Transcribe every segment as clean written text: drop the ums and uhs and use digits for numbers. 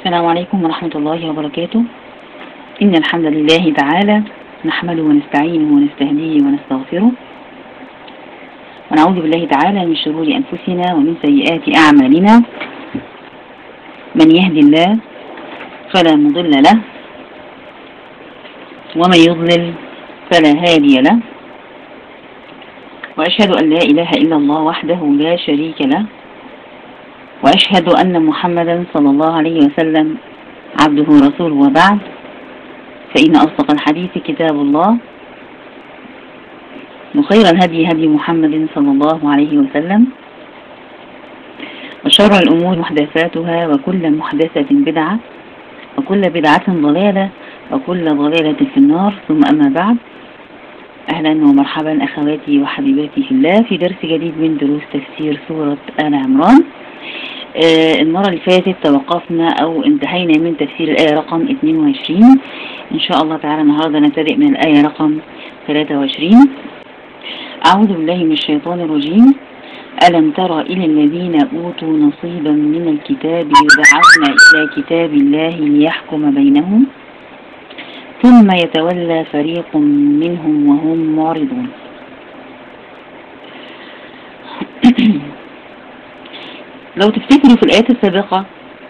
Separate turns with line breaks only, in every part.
السلام عليكم ورحمة الله وبركاته. إن الحمد لله تعالى نحمده ونستعينه ونستهديه ونستغفره، ونعوذ بالله تعالى من شرور أنفسنا ومن سيئات أعمالنا. من يهدي الله فلا مضل له، ومن يضلل فلا هادي له، وأشهد أن لا إله إلا الله وحده لا شريك له، وأشهد أن محمدا صلى الله عليه وسلم عبده ورسوله، وبعد، فإن أصدق الحديث كتاب الله، وخير الهدي هدي محمد صلى الله عليه وسلم، وشر الأمور محدثاتها، وكل محدثة بدعة، وكل بدعة ضلالة، وكل ضلالة في النار. ثم أما بعد، أهلا ومرحبا أخواتي وحبيباتي في الله في درس جديد من دروس تفسير سورة آل عمران. المرة اللي فاتت توقفنا أو انتهينا من تفسير الآية رقم 22. إن شاء الله تعالى النهاردة نبتدئ من الآية رقم 23. أعوذ بالله من الشيطان الرجيم. ألم تر إلى الذين أوتوا نصيبا من الكتاب يدعون إلى كتاب الله ليحكم بينهم ثم يتولى فريق منهم وهم معرضون. لو تفتكروا في الآيات السابقة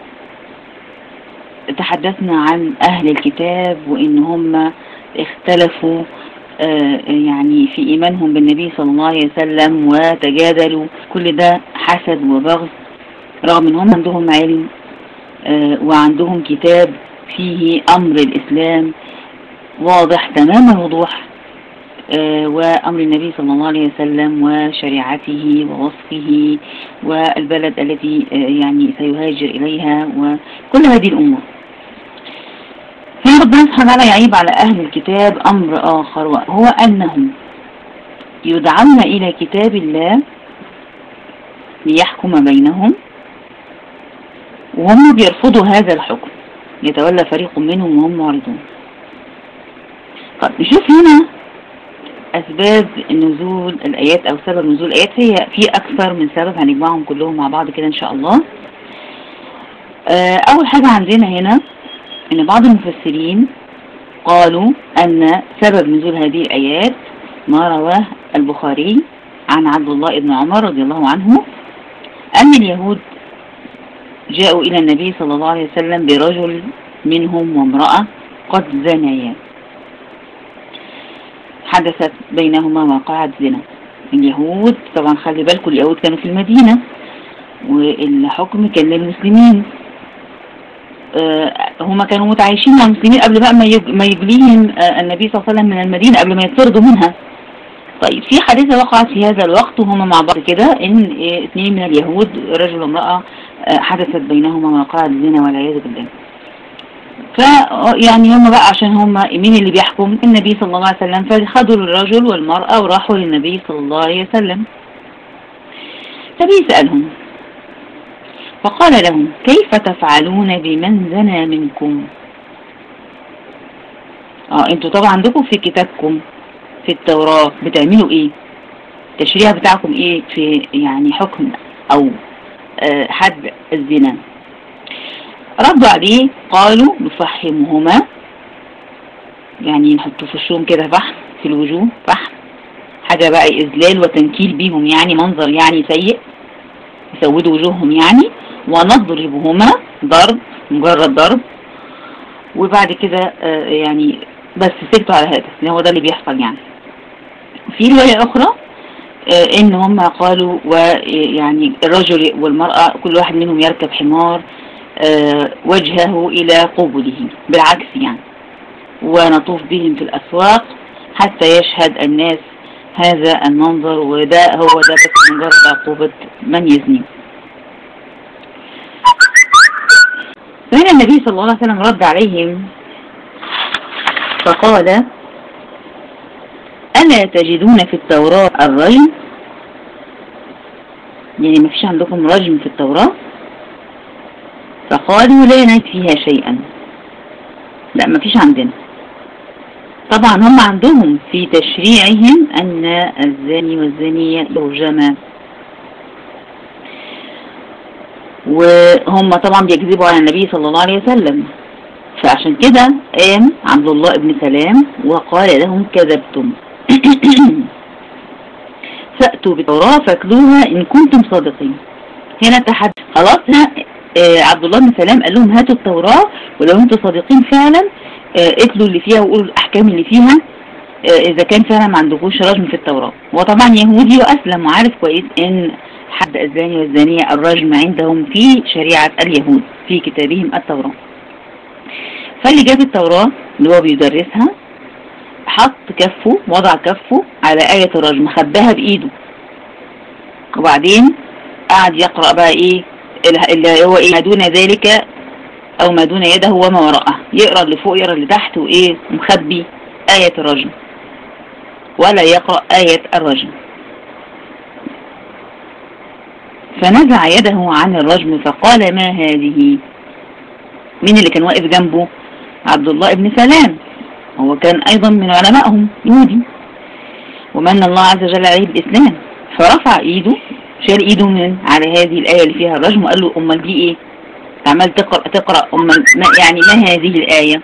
تحدثنا عن أهل الكتاب وإن هم اختلفوا يعني في إيمانهم بالنبي صلى الله عليه وسلم وتجادلوا، كل ده حسد وبغض، رغم إن هم عندهم علم وعندهم كتاب فيه أمر الإسلام واضح تمام الوضوح، وأمر النبي صلى الله عليه وسلم وشريعته ووصفه والبلد التي يعني سيهاجر إليها وكل هذه الأمور. ربنا سبحانه وتعالى يعيب على أهل الكتاب أمر آخر، وهو أنهم يدعون إلى كتاب الله ليحكم بينهم وهم بيرفضوا هذا الحكم، يتولى فريق منهم وهم معرضون. طب نشوف هنا أسباب نزول الآيات أو سبب نزول الآيات. هي في أكثر من سبب هنجمعهم كلهم مع بعض كده إن شاء الله. أول حاجة عندنا هنا إن بعض المفسرين قالوا أن سبب نزول هذه الآيات ما رواه البخاري عن عبد الله بن عمر رضي الله عنه أن اليهود جاءوا إلى النبي صلى الله عليه وسلم برجل منهم وامرأة قد زنيا، حدثت بينهما واقعة زنا. اليهود طبعا خلي بالكم اليهود كانوا في المدينة والحكم كان للمسلمين، هما كانوا متعايشين مع المسلمين قبل بقى ما يجليهم النبي صلى الله عليه وسلم من المدينة، قبل ما يطردوا منها. طيب في حادثة وقعت في هذا الوقت وهما مع بعض كده، ان اثنين من اليهود رجل وامرأة حدثت بينهما واقعة زنا والعياذ بالله. يعني هم بقى عشان هم مين اللي بيحكم؟ النبي صلى الله عليه وسلم، فخدوا الرجل والمرأة وراحوا للنبي صلى الله عليه وسلم. فبيسألهم فقال لهم كيف تفعلون بمن زنى منكم؟ انتوا طبعا عندكم في كتابكم في التوراة بتعملوا ايه؟ التشريع بتاعكم ايه في يعني حكم او حد الزنا؟ ردوا عليه قالوا نفحمهما، يعني نحطوا في وشهم كده فحم، في الوجوه فحم، حاجة بقى إذلال وتنكيل بيهم، يعني منظر يعني سيء يسودوا وجوههم يعني، ونضربهما ضرب، مجرد ضرب، وبعد كده يعني بس سكتوا على هذا، هو ده اللي بيحصل يعني. في رواية أخرى إن هم قالوا ويعني الرجل والمرأة كل واحد منهم يركب حمار وجهه إلى قبله بالعكس يعني، ونطوف بهم في الأسواق حتى يشهد الناس هذا المنظر، وده هو ده بس مجرد عقوبة من يزني. فهنا النبي صلى الله عليه وسلم رد عليهم فقال ألا تجدون في التوراة الرجم؟ يعني ما فيش عندكم رجم في التوراة؟ فقالوا لا نجد فيها شيئا، لا ما فيش عندنا. طبعا هم عندهم في تشريعهم أن الزاني والزانية يرجما، وهم طبعا بيكذبوا على النبي صلى الله عليه وسلم. فعشان كده قام عبد الله بن سلام وقال لهم كذبتم فأتوا بالتوراة فاتلوها إن كنتم صادقين. هنا تحدث خلاص. عبد الله بن سلام قال لهم هاتوا التوراة ولو انتم صادقين فعلا اتلوا اللي فيها وقولوا الأحكام اللي فيها إذا كان فعلا ما عندكوش رجم في التوراة. وطبعا يهودي وأسلم وعارف كويس إن حد الزاني والزانية الرجم عندهم في شريعة اليهود في كتابهم التوراة. فاللي جاب التوراة اللي هو بيدرسها حط كفه، وضع كفه على آية الرجم، خباها بإيده، وبعدين قعد يقرأ بقى إيه اللي هو إيه ما دون ذلك أو ما دون يده وما وراءه، يقرأ اللي فوق يقرأ اللي تحت، وإيه مخبي آية الرجم ولا يقرأ آية الرجم. فنزع يده عن الرجم فقال ما هذه؟ مين اللي كان واقف جنبه؟ عبد الله بن سلام، هو كان أيضا من علمائهم يهودي ومن الله عز وجل عليه بالإسلام. فرفع إيده، شال إيده من على هذه الآية اللي فيها الرجم وقال له أمال دي إيه؟ عمال تقرأ أمال يعني ما هذه الآية؟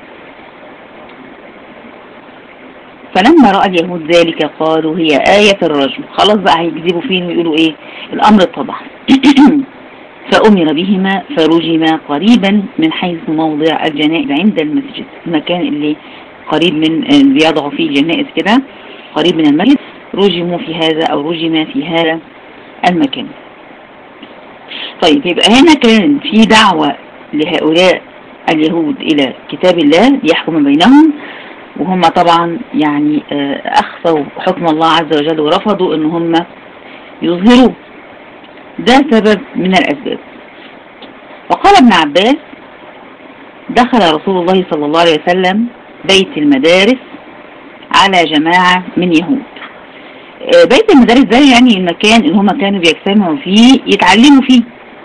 فلما رأى اليهود ذلك قالوا هي آية الرجم. خلاص بقى هيكذبوا فين ويقولوا إيه؟ الأمر اتضح. فأمر بهما فرجما قريبا من حيث موضع الجنائز عند المسجد، المكان اللي قريب من بيضعوا فيه الجنائز كده قريب من المسجد، رجموا في هذا أو رجما في هذا المكان. طيب يبقى هنا كان في دعوة لهؤلاء اليهود إلى كتاب الله ليحكم بينهم، وهم طبعا يعني أخفوا حكم الله عز وجل ورفضوا ان هم يظهروه. ده سبب من الأسباب. وقال ابن عباس دخل رسول الله صلى الله عليه وسلم بيت المدارس على جماعة من يهود. بيت المدارس ده يعني المكان اللي هم كانوا بيجتمعوا فيه يتعلموا فيه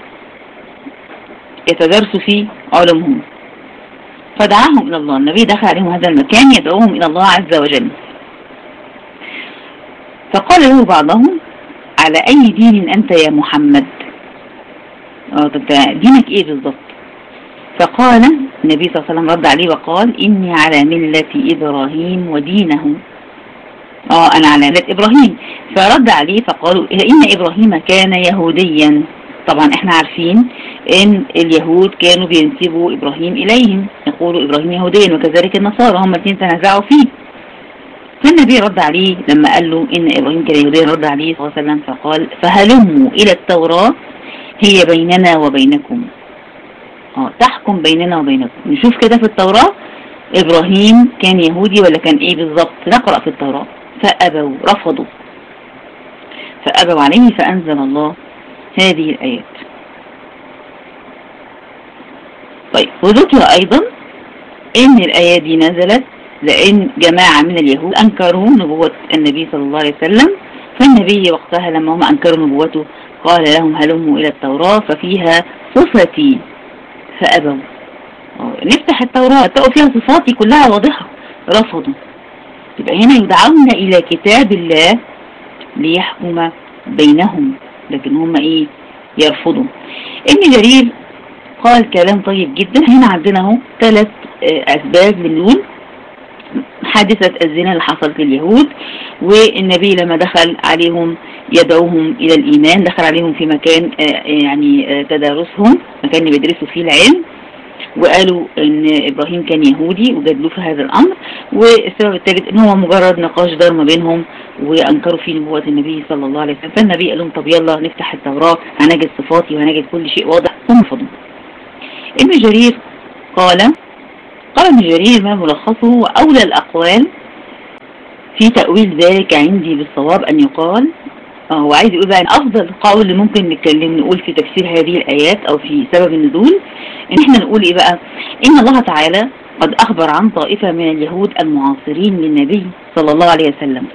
يتدرسوا فيه علومهم. فدعاهم إلى الله، النبي دخل عليهم هذا المكان يدعوهم إلى الله عز وجل. فقال له بعضهم على أي دين أنت يا محمد؟ طب دينك إيه بالضبط؟ فقال النبي صلى الله عليه وسلم رد عليه وقال إني على ملة إبراهيم ودينه. أنا على ملة إبراهيم. فرد عليه فقالوا إن إبراهيم كان يهوديا. طبعا احنا عارفين ان اليهود كانوا بينسبوا إبراهيم إليهم، يقولوا إبراهيم يهوديا وكذلك النصارى، هم الاثنين تنازعوا فيه. فالنبي رد عليه لما قال له إن إبراهيم كان يهوديا، رد عليه صلى الله عليه وسلم فقال فهلموا إلى التوراة هي بيننا وبينكم. تحكم بيننا وبينكم، نشوف كده في التوراة إبراهيم كان يهودي ولا كان إيه بالضبط، نقرأ في التوراة. فأبوا، رفضوا، فأبوا عليه فأنزل الله هذه الآيات. طيب وذكر أيضا إن الآيات دي نزلت لأن جماعة من اليهود أنكروا نبوة النبي صلى الله عليه وسلم، فالنبي وقتها لما هم أنكروا نبوته قال لهم هلموا إلى التوراة ففيها صفتي فأبوا. نفتح التوراة تلاقوا فيها صفاتي كلها واضحة، رفضوا. يبقى هنا يدعون إلى كتاب الله ليحكم بينهم، لكن هم إيه؟ يرفضوا. ابن جرير قال كلام طيب جدا. هنا عندنا اهو 3 أسباب من دول حادثة الزنا اللي حصلت لليهود، والنبي لما دخل عليهم يدعوهم إلى الإيمان دخل عليهم في مكان يعني تدارسهم، مكان بيدرسوا فيه العلم، وقالوا ان إبراهيم كان يهودي وجادلوه في هذا الأمر. والسبب الثالث ان هو مجرد نقاش دار ما بينهم وأنكروا فيه نبوة النبي صلى الله عليه وسلم. فالنبي قال لهم طب يلا نفتح التوراة هنجد صفاتي وهنجد كل شيء واضح، ثم فضوا. ابن جرير قال ابن جرير ما ملخصه وأولى الأقوال في تأويل ذلك عندي بالصواب أن يقال، هو عايز يقول بقى أن أفضل قول اللي ممكن نقول في تفسير هذه الآيات أو في سبب النزول إن احنا نقول إيه بقى؟ إن الله تعالى قد أخبر عن طائفة من اليهود المعاصرين للنبي صلى الله عليه وسلم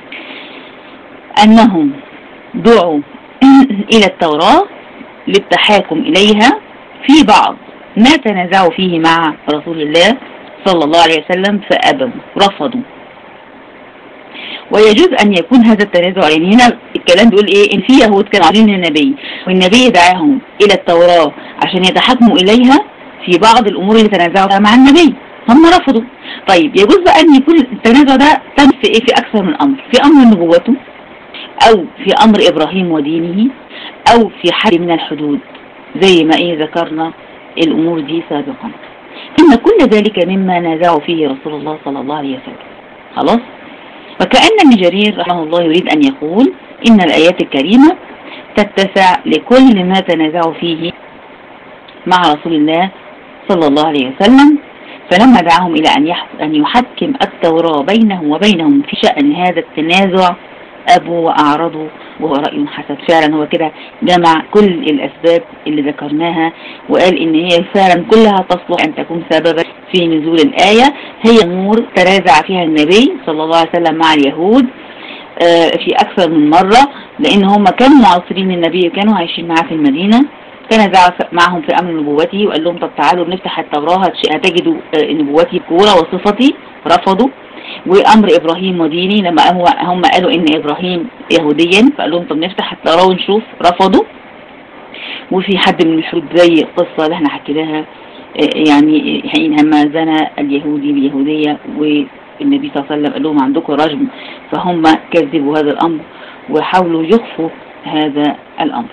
أنهم دعوا إلى التوراة للتحاكم إليها في بعض ما تنازعوا فيه مع رسول الله صلى الله عليه وسلم فأبوا، رفضوا. ويجوز أن يكون هذا التنازع، يعني هنا الكلام بيقول إيه؟ إن في يهود كانوا عارضين النبي والنبي دعاهم إلى التوراة عشان يتحكموا إليها في بعض الأمور اللي تنازعوا مع النبي، هم رفضوا. طيب يجوز بقى أن يكون التنازع ده تم في إيه؟ في أكثر من أمر، في أمر نبوته، أو في أمر إبراهيم ودينه، أو في حد من الحدود زي ما إيه ذكرنا الأمور دي سابقا. إن كل ذلك مما نازعوا فيه رسول الله صلى الله عليه وسلم. خلاص؟ وكأن ابن جرير رحمه الله يريد أن يقول إن الآيات الكريمة تتسع لكل ما تنازعوا فيه مع رسول الله صلى الله عليه وسلم، فلما دعاهم إلى أن يحكم التوراة بينه وبينهم في شأن هذا التنازع أبوا وأعرضوا، وهو رأي حسن. فعلا هو كده جمع كل الأسباب اللي ذكرناها وقال إن هي فعلا كلها تصلح أن تكون سببا في نزول الآية. هي أمور تنازع فيها النبي صلى الله عليه وسلم مع اليهود في أكثر من مرة، لأن هم كانوا معاصرين النبي وكانوا عايشين معاه في المدينة. تنازع معهم في أمر نبوته وقال لهم طب تعالوا نفتح التوراة هتجدوا نبوتي بكورة وصفتي، رفضوا. وأمر إبراهيم وديني لما هم قالوا إن إبراهيم يهوديا فقال لهم طب نفتح التوراة ونشوف، رفضوا. وفي حد من الحدود زي القصة اللي احنا حكيناها يعني حينما زنى اليهودي بيهودية والنبي صلى الله عليه وسلم قال لهم عندكم رجم، فهم كذبوا هذا الأمر وحاولوا يخفوا هذا الأمر.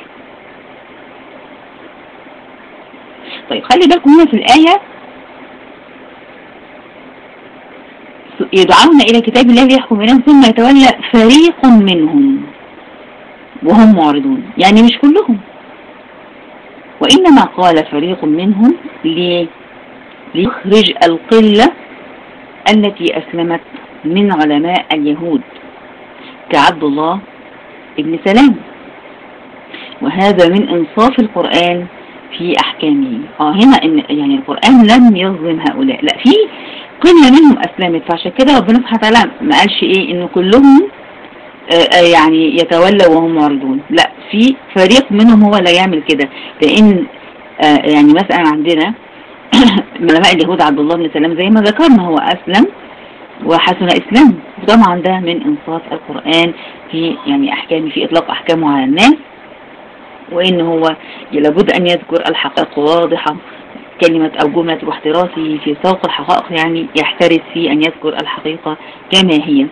طيب خلي بالكم هنا في الآية يدعون إلى كتاب الله ليحكم بينهم ثم يتولى فريق منهم وهم معرضون، يعني مش كلهم، وإنما قال فريق منهم ليخرج القلة التي أسلمت من علماء اليهود كعبد الله ابن سلام. وهذا من إنصاف القرآن في أحكامه. هنا إن يعني القرآن لم يظلم هؤلاء، لا، في قلة منهم أسلمت، فعشان كده ربنا سبحانه وتعالى ما قالش إيه إنه كلهم يعني يتولوا وهم معرضون، لا، في فريق منهم هو اللي يعمل كده. لأن يعني مثلا عندنا علماء اليهود عبد الله بن سلام زي ما ذكرنا هو أسلم وحسن إسلام، طبعا ده من إنصاف القرآن في يعني أحكامه، في إطلاق أحكامه على الناس، وإن هو لابد أن يذكر الحقائق واضحة، كلمة أو جملة واحتراسه في سوق الحقائق، يعني يحترس في أن يذكر الحقيقة كما هي.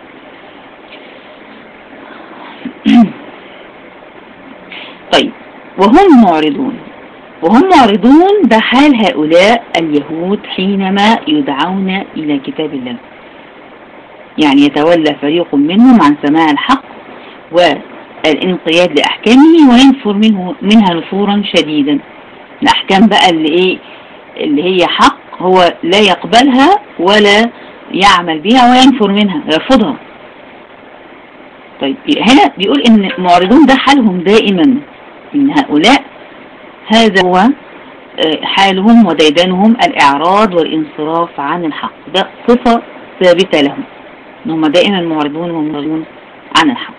طيب وهم معرضون ده حال هؤلاء اليهود حينما يدعون إلى كتاب الله، يعني يتولى فريق منهم عن سماع الحق والانقياد لأحكامه وينفر منها نفورا شديدا. الأحكام بقى اللي هي حق هو لا يقبلها ولا يعمل بها وينفر منها، يرفضها. طيب هنا بيقول إن معرضون ده حالهم دائما، إن هؤلاء هذا هو حالهم وديدانهم الإعراض والانصراف عن الحق، ده صفة ثابتة لهم، إنهم دائما معرضون ومعرضون عن الحق.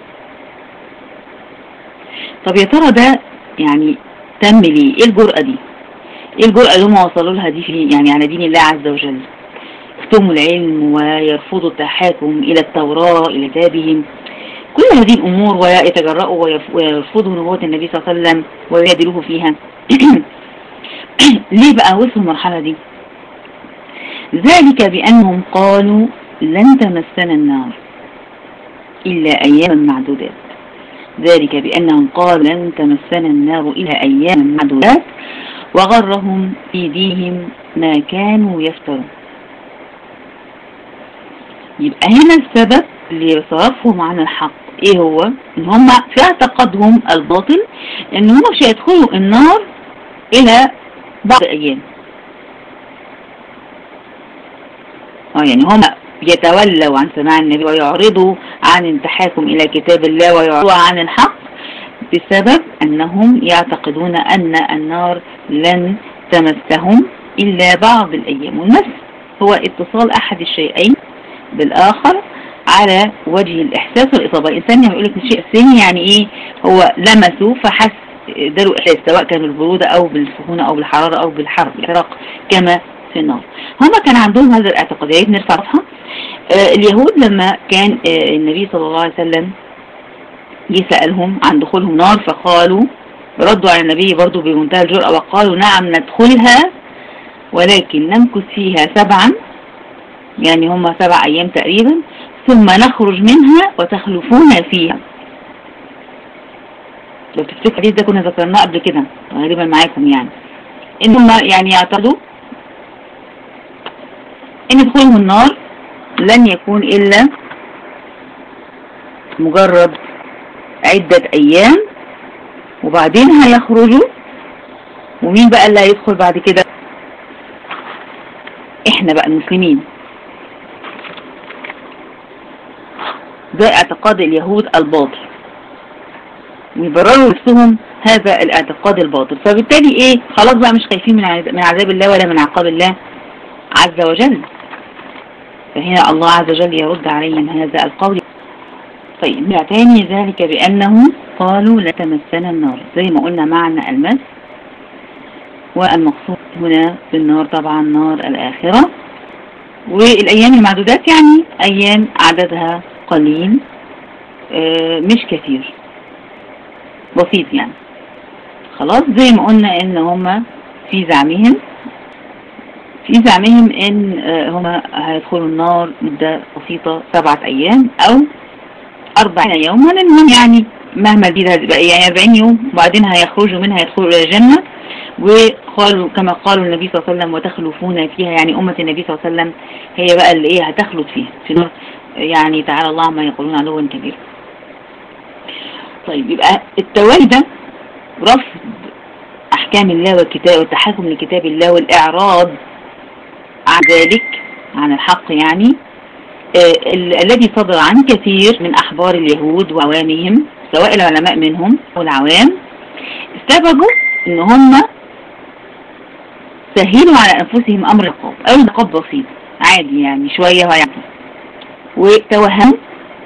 طب يا ترى ده يعني تم ليه؟ ايه الجرأة دي؟ ايه الجرأة اللي هم وصلوا لها دي في يعني على دين الله عز وجل؟ يكتموا العلم ويرفضوا التحاكم إلى التوراة إلى كتابهم، كل هذه الأمور، ويتجرؤوا ويرفضوا نبوة النبي صلى الله عليه وسلم ويجادلوه فيها. ليه بقى وصلوا المرحلة دي؟ ذلك بأنهم قالوا لن تمسنا النار إلا أياما معدودات. ذلك بأنهم قالوا لن تمسنا النار إلا أياما معدودات وغرهم في دينهم ما كانوا يفترون. يبقى هنا السبب اللي صرفهم عن الحق ايه هو؟ ان هم في اعتقادهم الباطل ان هم مش هيدخلوا النار الى بعض ايام. يعني هم يتولوا عن سماع النبي ويعرضوا عن التحاكم الى كتاب الله ويعرضوا عن الحق بسبب انهم يعتقدون ان النار لن تمسهم الا بعض الايام. والمس هو اتصال احد الشيئين بالاخر على وجه الإحساس والإصابة. الإنسان لما يقول لك شيء سني يعني إيه؟ هو لمسه فحس داروا إحساس، سواء كان بالبرودة أو بالسخونة أو بالحرارة أو بالحرق، الحرق كما في النار. هما كان عندهم هذا الاعتقاد. يا ريت نرفع رفعها. اليهود لما كان النبي صلى الله عليه وسلم يسألهم عن دخولهم نار، فقالوا ردوا على النبي برضو بمنتهى الجرأة وقالوا نعم ندخلها ولكن نمكث فيها 7، يعني هم 7 أيام تقريبا، ثم نخرج منها وتخلفون فيها. لو تفتكر الحديث ده كنا ذكرناه قبل كده غالبا معاكم، يعني ان هم يعني يعتقدوا ان دخولهم النار لن يكون الا مجرد عدة ايام وبعدين هيخرجوا. ومين بقى اللي هيدخل بعد كده؟ احنا بقى المسلمين. ده اعتقاد اليهود الباطل، ويبرروا نفسهم هذا الاعتقاد الباطل. فبالتالي ايه، خلاص بقى مش خايفين من عذاب الله ولا من عقاب الله عز وجل. فهنا الله عز وجل يرد عليهم هذا القول. طيب نرجع تاني، ذلك بأنهم قالوا لا تمسنا النار، زي ما قلنا معنى المس، والمقصود هنا في النار طبعا نار الآخرة. والأيام المعدودات يعني أيام عددها قليل مش كثير، بسيط يعني. خلاص زي ما قلنا ان هم في زعمهم ان هم هيدخلوا النار مدة بسيطة 7 ايام او 40 يوما، المهم يعني مهما دي هتبقى يعني 40 يوم وبعدين هيخرجوا منها يدخلوا الى الجنة. وقالوا كما قالوا النبي صلى الله عليه وسلم وتخلفون فيها، يعني امة النبي صلى الله عليه وسلم هي بقى اللي ايه هتخلد فيها في النار، يعني تعالى الله عما يقولون علوا كبير. طيب يبقى التوالي ده رفض احكام الله والكتاب والتحاكم لكتاب الله والاعراض عن ذلك، عن الحق يعني الذي صدر عن كثير من احبار اليهود وعوامهم، سواء العلماء منهم والعوام، سببوا ان هم سهلوا على انفسهم امر العقاب، او العقاب بسيط عادي يعني شوية ويعطي، وتوهموا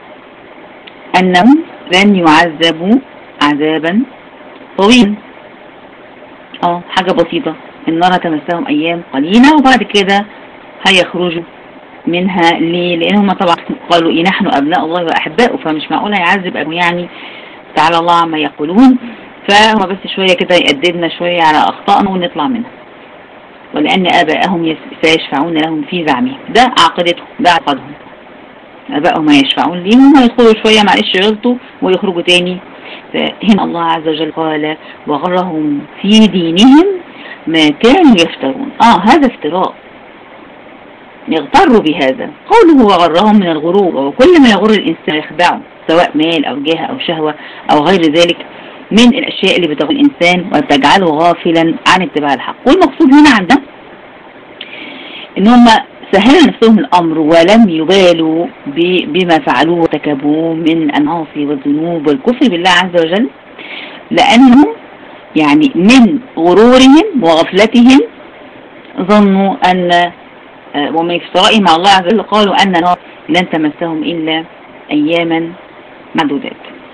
انهم لن يعذبوا عذابا طويلا. حاجة بسيطة، النار هتمسهم ايام قليلة وبعد كده هيخرجوا منها. ليه؟ لانهم طبعا قالوا إيه نحن ابناء الله واحباؤه، فمش معقول هيعذب ابو يعني تعالى الله عما يقولون. فهم بس شوية كده يأدبنا شوية على اخطائنا ونطلع منها، ولان اباءهم سيشفعون لهم في زعمهم. ده عقيدتهم، ده عقدهم، ابائهم يشفعون ليهم ويدخلوا شوية معلش يغلطوا ويخرجوا تاني. فهنا الله عز وجل قال وغرهم في دينهم ما كانوا يفترون. هذا افتراء، يغتروا بهذا. قوله وغرهم من الغرور، وكل ما يغر الإنسان يخدعه سواء مال أو جاه أو شهوة أو غير ذلك من الأشياء اللي بتغر الإنسان وتجعله غافلا عن اتباع الحق. والمقصود هنا عندنا إن هم سهلوا نفسهم الأمر ولم يبالوا بما فعلوه وتكبوه من المعاصي والذنوب والكفر بالله عز وجل، لأنهم يعني من غرورهم وغفلتهم ظنوا أن ومن افترائهم على الله عز وجل قالوا أن النار لن تمسهم إلا أياما معدودات.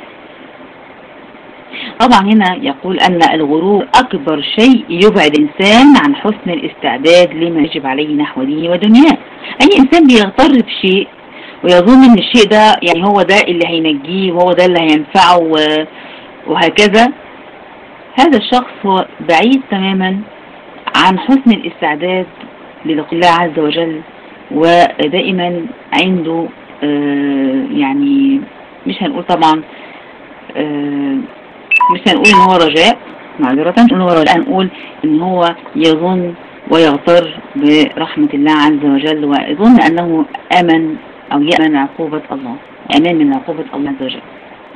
طبعا هنا يقول أن الغرور أكبر شيء يبعد الإنسان عن حسن الاستعداد لما يجب عليه نحو دينه ودنياه. أي إنسان بيغتر بشيء ويظن أن الشيء ده يعني هو ده اللي هينجيه وهو ده اللي هينفعه وهكذا، هذا الشخص هو بعيد تماما عن حسن الاستعداد للقاء الله عز وجل، ودائما عنده يعني مش هنقول طبعا مش هنقول ان هو رجاء، معذرة هنقول ان هو يظن ويغتر برحمة الله عز وجل، ويظن انه امن او يأمن عقوبة الله، امان من عقوبة الله عز وجل.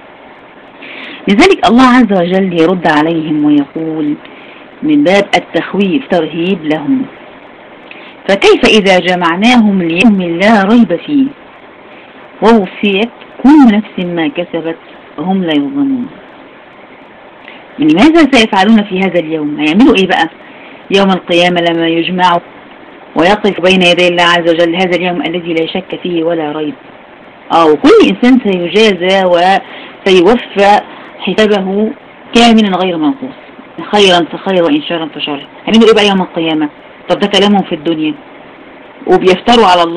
لذلك الله عز وجل يرد عليهم ويقول من باب التخويف ترهيب لهم: فكيف إذا جمعناهم ليوم لا ريب فيه ووفيت كل نفس ما كسبت وهم لا يظلمون. يعني ماذا سيفعلون في هذا اليوم؟ هيعملوا ايه بقى يوم القيامة لما يجمعوا ويقف بين يدي الله عز وجل، هذا اليوم الذي لا شك فيه ولا ريب. وكل إنسان سيجازى وسيوفى حسابه كاملا غير منقوص، خيرا فخير وإن شرا فشر. هنعملوا ايه بقى يوم القيامة؟ طب ده كلامهم في الدنيا وبيفتروا على الله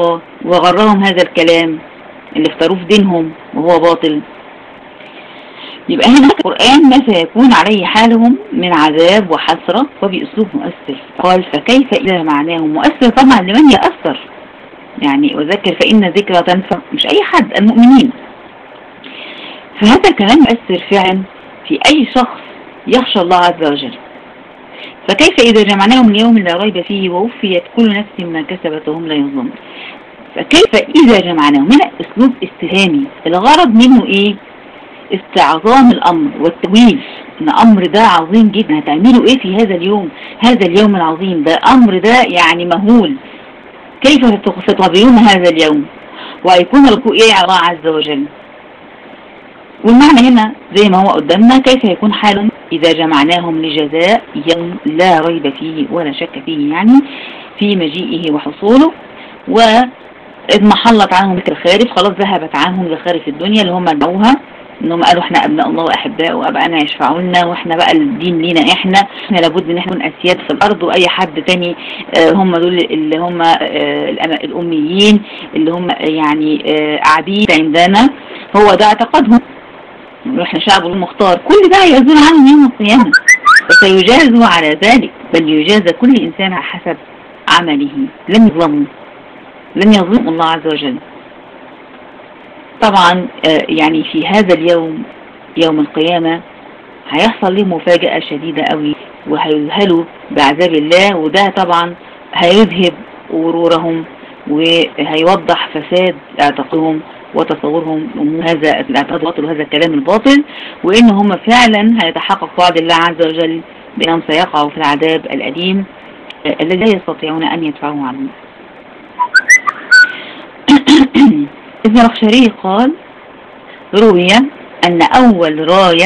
وغرهم هذا الكلام اللي افتروه في دينهم وهو باطل. يبقى هنا القرآن ما سيكون عليه حالهم من عذاب وحسرة وبأسلوب مؤثر. قال فكيف إذا معناه مؤثر طبعا لمن يأثر، يعني وذكر فإن ذكرى تنفع مش أي حد، المؤمنين. فهذا الكلام يؤثر فعلا في أي شخص يخشى الله عز وجل. فكيف إذا جمعناهم اليوم لا ريب فيه ووفيت كل نفس ما كسبت وهم لا يظلمون. فكيف إذا جمعناهم، هنا أسلوب استفهامي، الغرض منه إيه؟ استعظام الأمر والتويل، إن أمر ده عظيم جدا، هتعملوا إيه في هذا اليوم، هذا اليوم العظيم ده، أمر ده يعني مهول، كيف ستقابلون هذا اليوم ويكون لكم إيه على الله عز وجل. والمعنى هنا زي ما هو قدامنا، كيف يكون حالا إذا جمعناهم لجزاء يوم لا ريب فيه ولا شك فيه، يعني في مجيئه وحصوله، وإضمحلت عنهم ذكر خارف، خلاص ذهبت عنهم لخارف الدنيا اللي هم دعوها انهم قالوا احنا ابناء الله واحباء وابائنا يشفعوا لنا، واحنا بقى الدين لينا، احنا لابد ان احنا نكون اسياد في الارض، واي حد تاني هم دول اللي هم الاميين اللي هم يعني عبيد عندنا، هو ده اعتقادهم، احنا شعب المختار. كل ده يزول عنهم يوم القيامه، وسيجازوا على ذلك، بل يجازى كل انسان على حسب عمله، لن يظلم الله عز وجل. طبعا يعني في هذا اليوم يوم القيامة هيحصل لهم مفاجأة شديدة قوي، وهيذهلوا بعذاب الله، وده طبعا هيذهب غرورهم وهيوضح فساد اعتقادهم وتصورهم هذا الاعتقاد الباطل وهذا الكلام الباطل، وان هم فعلا هيتحقق وعد الله عز وجل بانهم سيقعوا في العذاب الأليم الذي لا يستطيعون ان يدفعوه عنه. ابن الزمخشري قال روي أن أول راية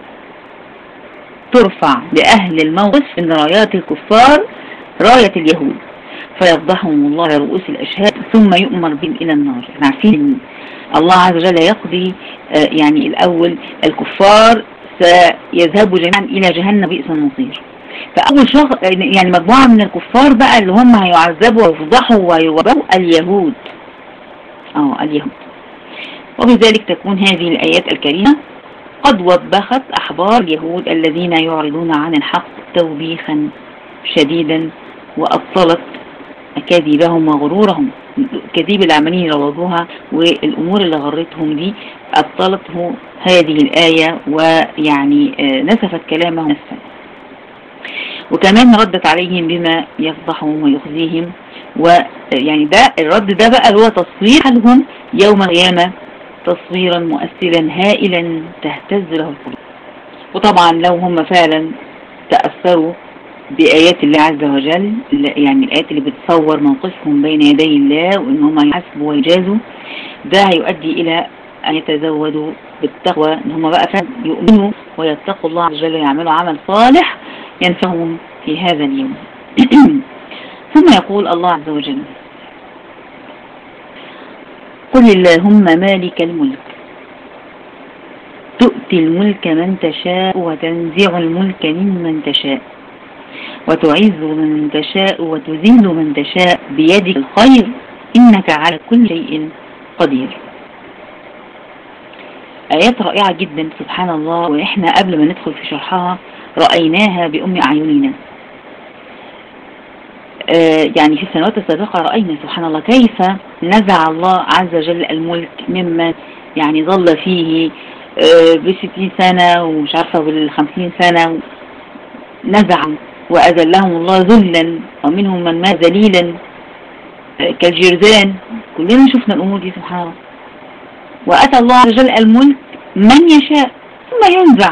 ترفع لأهل الموقف من رايات الكفار راية اليهود، فيفضحهم الله على رؤوس الأشهاد ثم يؤمر بهم إلى النار. احنا عارفين الله عز وجل يقضي يعني الأول الكفار سيذهبوا جميعا إلى جهنم بئس المصير، فأول شخص يعني مجموعة من الكفار بقى اللي هم هيعذبوا ويفضحوا ويوبوا اليهود. اليهود. وبذلك تكون هذه الآيات الكريمة قد وبخت أحبار اليهود الذين يعرضون عن الحق توبيخا شديدا، وأبطلت أكاذيبهم وغرورهم، كذيب العملية اللي روضوها والأمور اللي غرتهم دي أبطلته هذه الآية، ويعني نسفت كلامهم نسفا، وكمان ردت عليهم بما يفضحهم ويخزيهم. ويعني ده الرد ده بقى هو تصوير حالهم يوم القيامة تصويرا مؤثرا هائلا تهتز له القلوب. وطبعا لو هم فعلا تأثروا بآيات الله عز وجل، يعني الآيات اللي بتصور موقفهم بين يدي الله وإن هم يحسبوا ويجازوا، ده هيؤدي إلى أن يتزودوا بالتقوى، إن هم بقى فعلا يؤمنوا ويتقوا الله عز وجل ويعملوا عمل صالح ينفعهم في هذا اليوم. ثم يقول الله عز وجل قل اللهم مالك الملك تؤتي الملك من تشاء وتنزع الملك ممن تشاء وتعز من تشاء وتذل من تشاء بيدك الخير إنك على كل شيء قدير. آيات رائعة جدا سبحان الله، وإحنا قبل ما ندخل في شرحها رأيناها بأم أعيننا. يعني في السنوات السابقة رأينا سبحان الله كيف نزع الله عز وجل الملك مما يعني ظل فيه ب60 سنة ومش عارفة بال50 سنة، نزع وأذلهم الله ذلا، ومنهم من مات ذليلا كالجرذان. كلنا شفنا الأمور دي سبحان الله. وأتى الله عز وجل الملك من يشاء ثم ينزع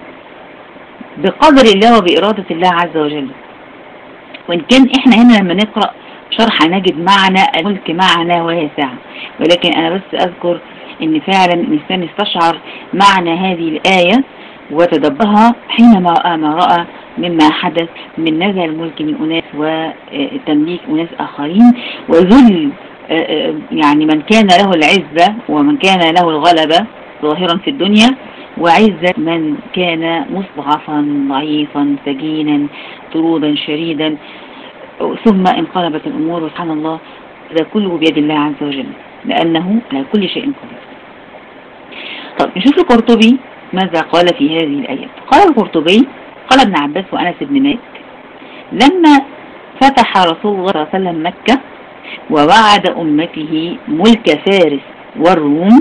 بقدر الله وبإرادة الله عز وجل. وإن كان إحنا هنا لما نقرأ شرح نجد معنى الملك معنى واسع، ولكن أنا بس أذكر إن فعلا الإنسان استشعر معنى هذه الآية وتدبرها حينما ما رأى مما حدث من نزع الملك من أناس وتمليك أناس آخرين، وذل يعني من كان له العزة ومن كان له الغلبة ظاهرا في الدنيا، وعزة من كان مستضعفا ضعيفا سجينا طرودا شريدا. ثم انقلبت الأمور سبحان الله، هذا كله بيد الله عز وجل لأنه على كل شيء قدير. طب نشوف القرطبي ماذا قال في هذه الآيات. قال القرطبي قال ابن عباس وأنس بن مالك لما فتح رسول الله صلى الله عليه وسلم مكة ووعد أمته ملك فارس والروم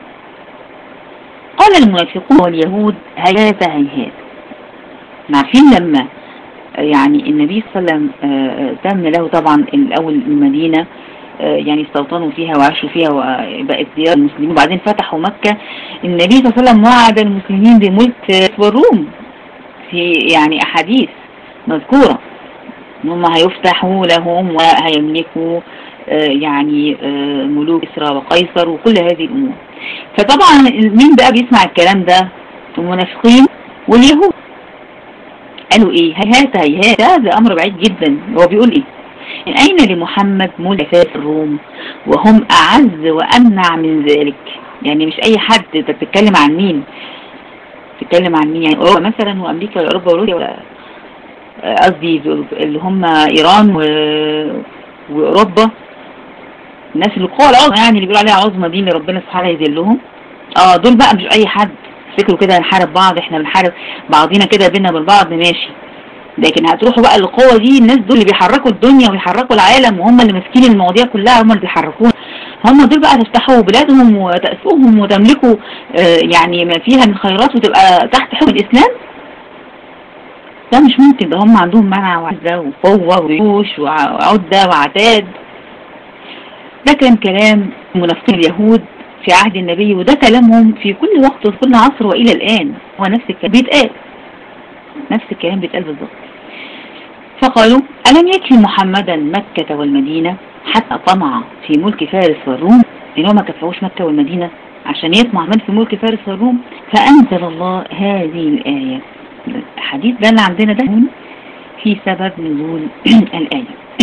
قال المنافقون واليهود هيهات هيهات. عارفين لما يعني النبي صلى الله عليه وسلم تم له طبعا الأول المدينة يعني استوطنوا فيها وعاشوا فيها وبقت ديار المسلمين وبعدين فتحوا مكة. النبي صلى الله عليه وسلم وعد المسلمين بملك فارس والروم في يعني أحاديث مذكورة هم هيفتحوا لهم وهيملكوا يعني ملوك إسرى وقيصر وكل هذه الأمور. فطبعا مين بقى بيسمع الكلام ده؟ المنافقين واليهود. قالوا ايه؟ هيهات هيهات، هذا أمر بعيد جدا. هو بيقول ايه؟ من أين لمحمد ملك فارس الروم وهم أعز وأمنع من ذلك؟ يعني مش أي حد. انت بتتكلم عن مين؟ بتتكلم عن مين؟ يعني أوروبا مثلا وأمريكا ولا أوروبا وروسيا ولا قصدي اللي هم إيران وأوروبا، الناس اللي القوى العظمى يعني اللي بيقولوا عليها عظمى دي اللي ربنا سبحانه يذلهم. دول بقى مش أي حد. فكروا كده نحارب بعض، احنا بنحارب بعضينا كده بينا بالبعض ماشي، لكن هتروحوا بقى القوة دي الناس دول اللي بيحركوا الدنيا ويحركوا العالم وهم اللي ماسكين المواضيع كلها، هم اللي بيحركوها، هم دول بقى تفتحوا بلادهم وتأسوهم وتملكوا يعني ما فيها من خيرات وتبقى تحت حكم الإسلام. ده مش ممكن. ده هم عندهم منع وعزة وقوة وجيوش وعدة وعتاد. ده كان كلام منافقين اليهود في عهد النبي، وده كلامهم في كل وقت وفي كل عصر وإلى الآن. هو نفس الكلام بيتقال، نفس الكلام بيتقال بالظبط. فقالوا ألم يكفي محمدا مكة والمدينة حتى طمع في ملك فارس والروم؟ إنه ما كفوش مكة والمدينة عشان يطمع من في ملك فارس والروم. فأنزل الله هذه الآية. الحديث ده اللي عندنا ده في سبب نزول الآية.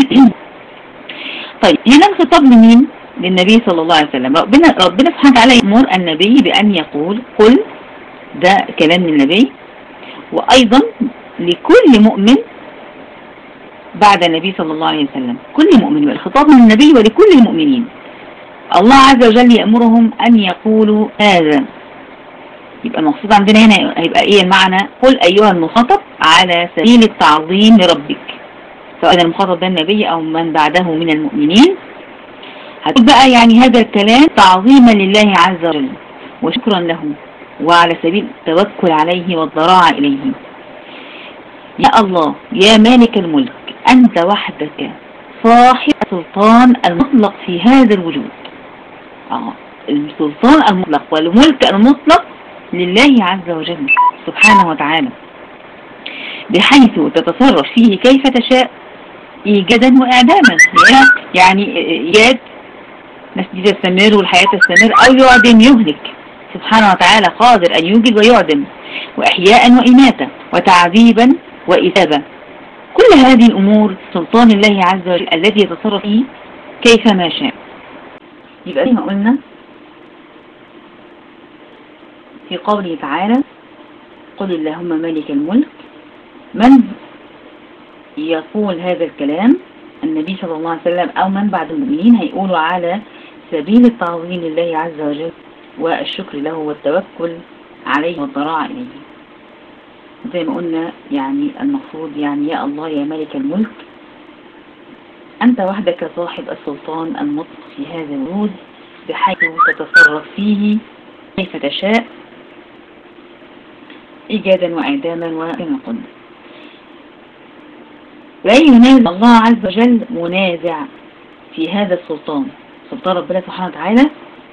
طيب هنا الخطاب لمين؟ للنبي صلى الله عليه وسلم. ربنا سبحانه وتعالى يأمر النبي بأن يقول قل، ده كلام النبي، وأيضا لكل مؤمن بعد النبي صلى الله عليه وسلم، كل مؤمن. والخطاب من النبي ولكل المؤمنين. الله عز وجل يأمرهم أن يقولوا هذا. يبقى المقصود عندنا هنا هيبقى ايه المعنى؟ قل أيها المخاطب على سبيل التعظيم لربك، سواء المخاطب ده النبي أو من بعده من المؤمنين. هتقول بقى يعني هذا الكلام تعظيما لله عز وجل وشكرا له وعلى سبيل التوكل عليه والضراعة إليه. يا الله يا مالك الملك، أنت وحدك صاحب السلطان المطلق في هذا الوجود. السلطان المطلق والملك المطلق لله عز وجل سبحانه وتعالى، بحيث تتصرف فيه كيف تشاء إيجادا وإعداما. يعني إيجاد ناس دي تستمر والحياة تستمر، أو يعدم يهلك. سبحانه وتعالى قادر أن يوجد ويعدم، وإحياء وإماتة، وتعذيبا وإثابة. كل هذه الأمور سلطان الله عز وجل الذي يتصرف فيه كيفما شاء. يبقى ما قلنا في قوله تعالى قل اللهم مالك الملك، من يقول هذا الكلام؟ النبي صلى الله عليه وسلم أو من بعد المؤمنين هيقولوا على سبيل التعظيم لله عز وجل والشكر له والتوكل عليه والضراعة إليه. زي ما قلنا يعني المقصود يعني يا الله يا ملك الملك، أنت وحدك صاحب السلطان المطلق في هذا الوجود، بحيث تتصرف فيه كيف تشاء إيجادا وإعداما. وكما قلنا لا ينازع الله عز وجل منازع في هذا السلطان، سلطان ربنا سبحانه وتعالى.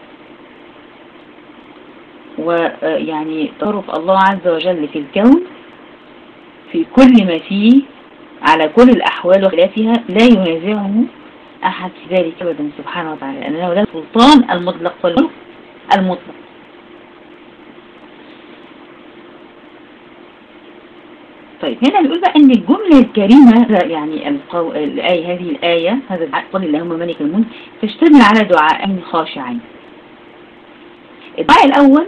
ويعني تصرف الله عز وجل في الكون في كل ما فيه على كل الأحوال وخلافها لا ينازعه أحد في ذلك أبدا سبحانه وتعالى، لأنه له السلطان المطلق والملك المطلق. طيب هنا بيقول بقى ان الجملة الكريمة يعني الآية هذه الآية هذا قل اللهم مالك الملك تشتمل على دعاءين خاشعين. الدعاء الأول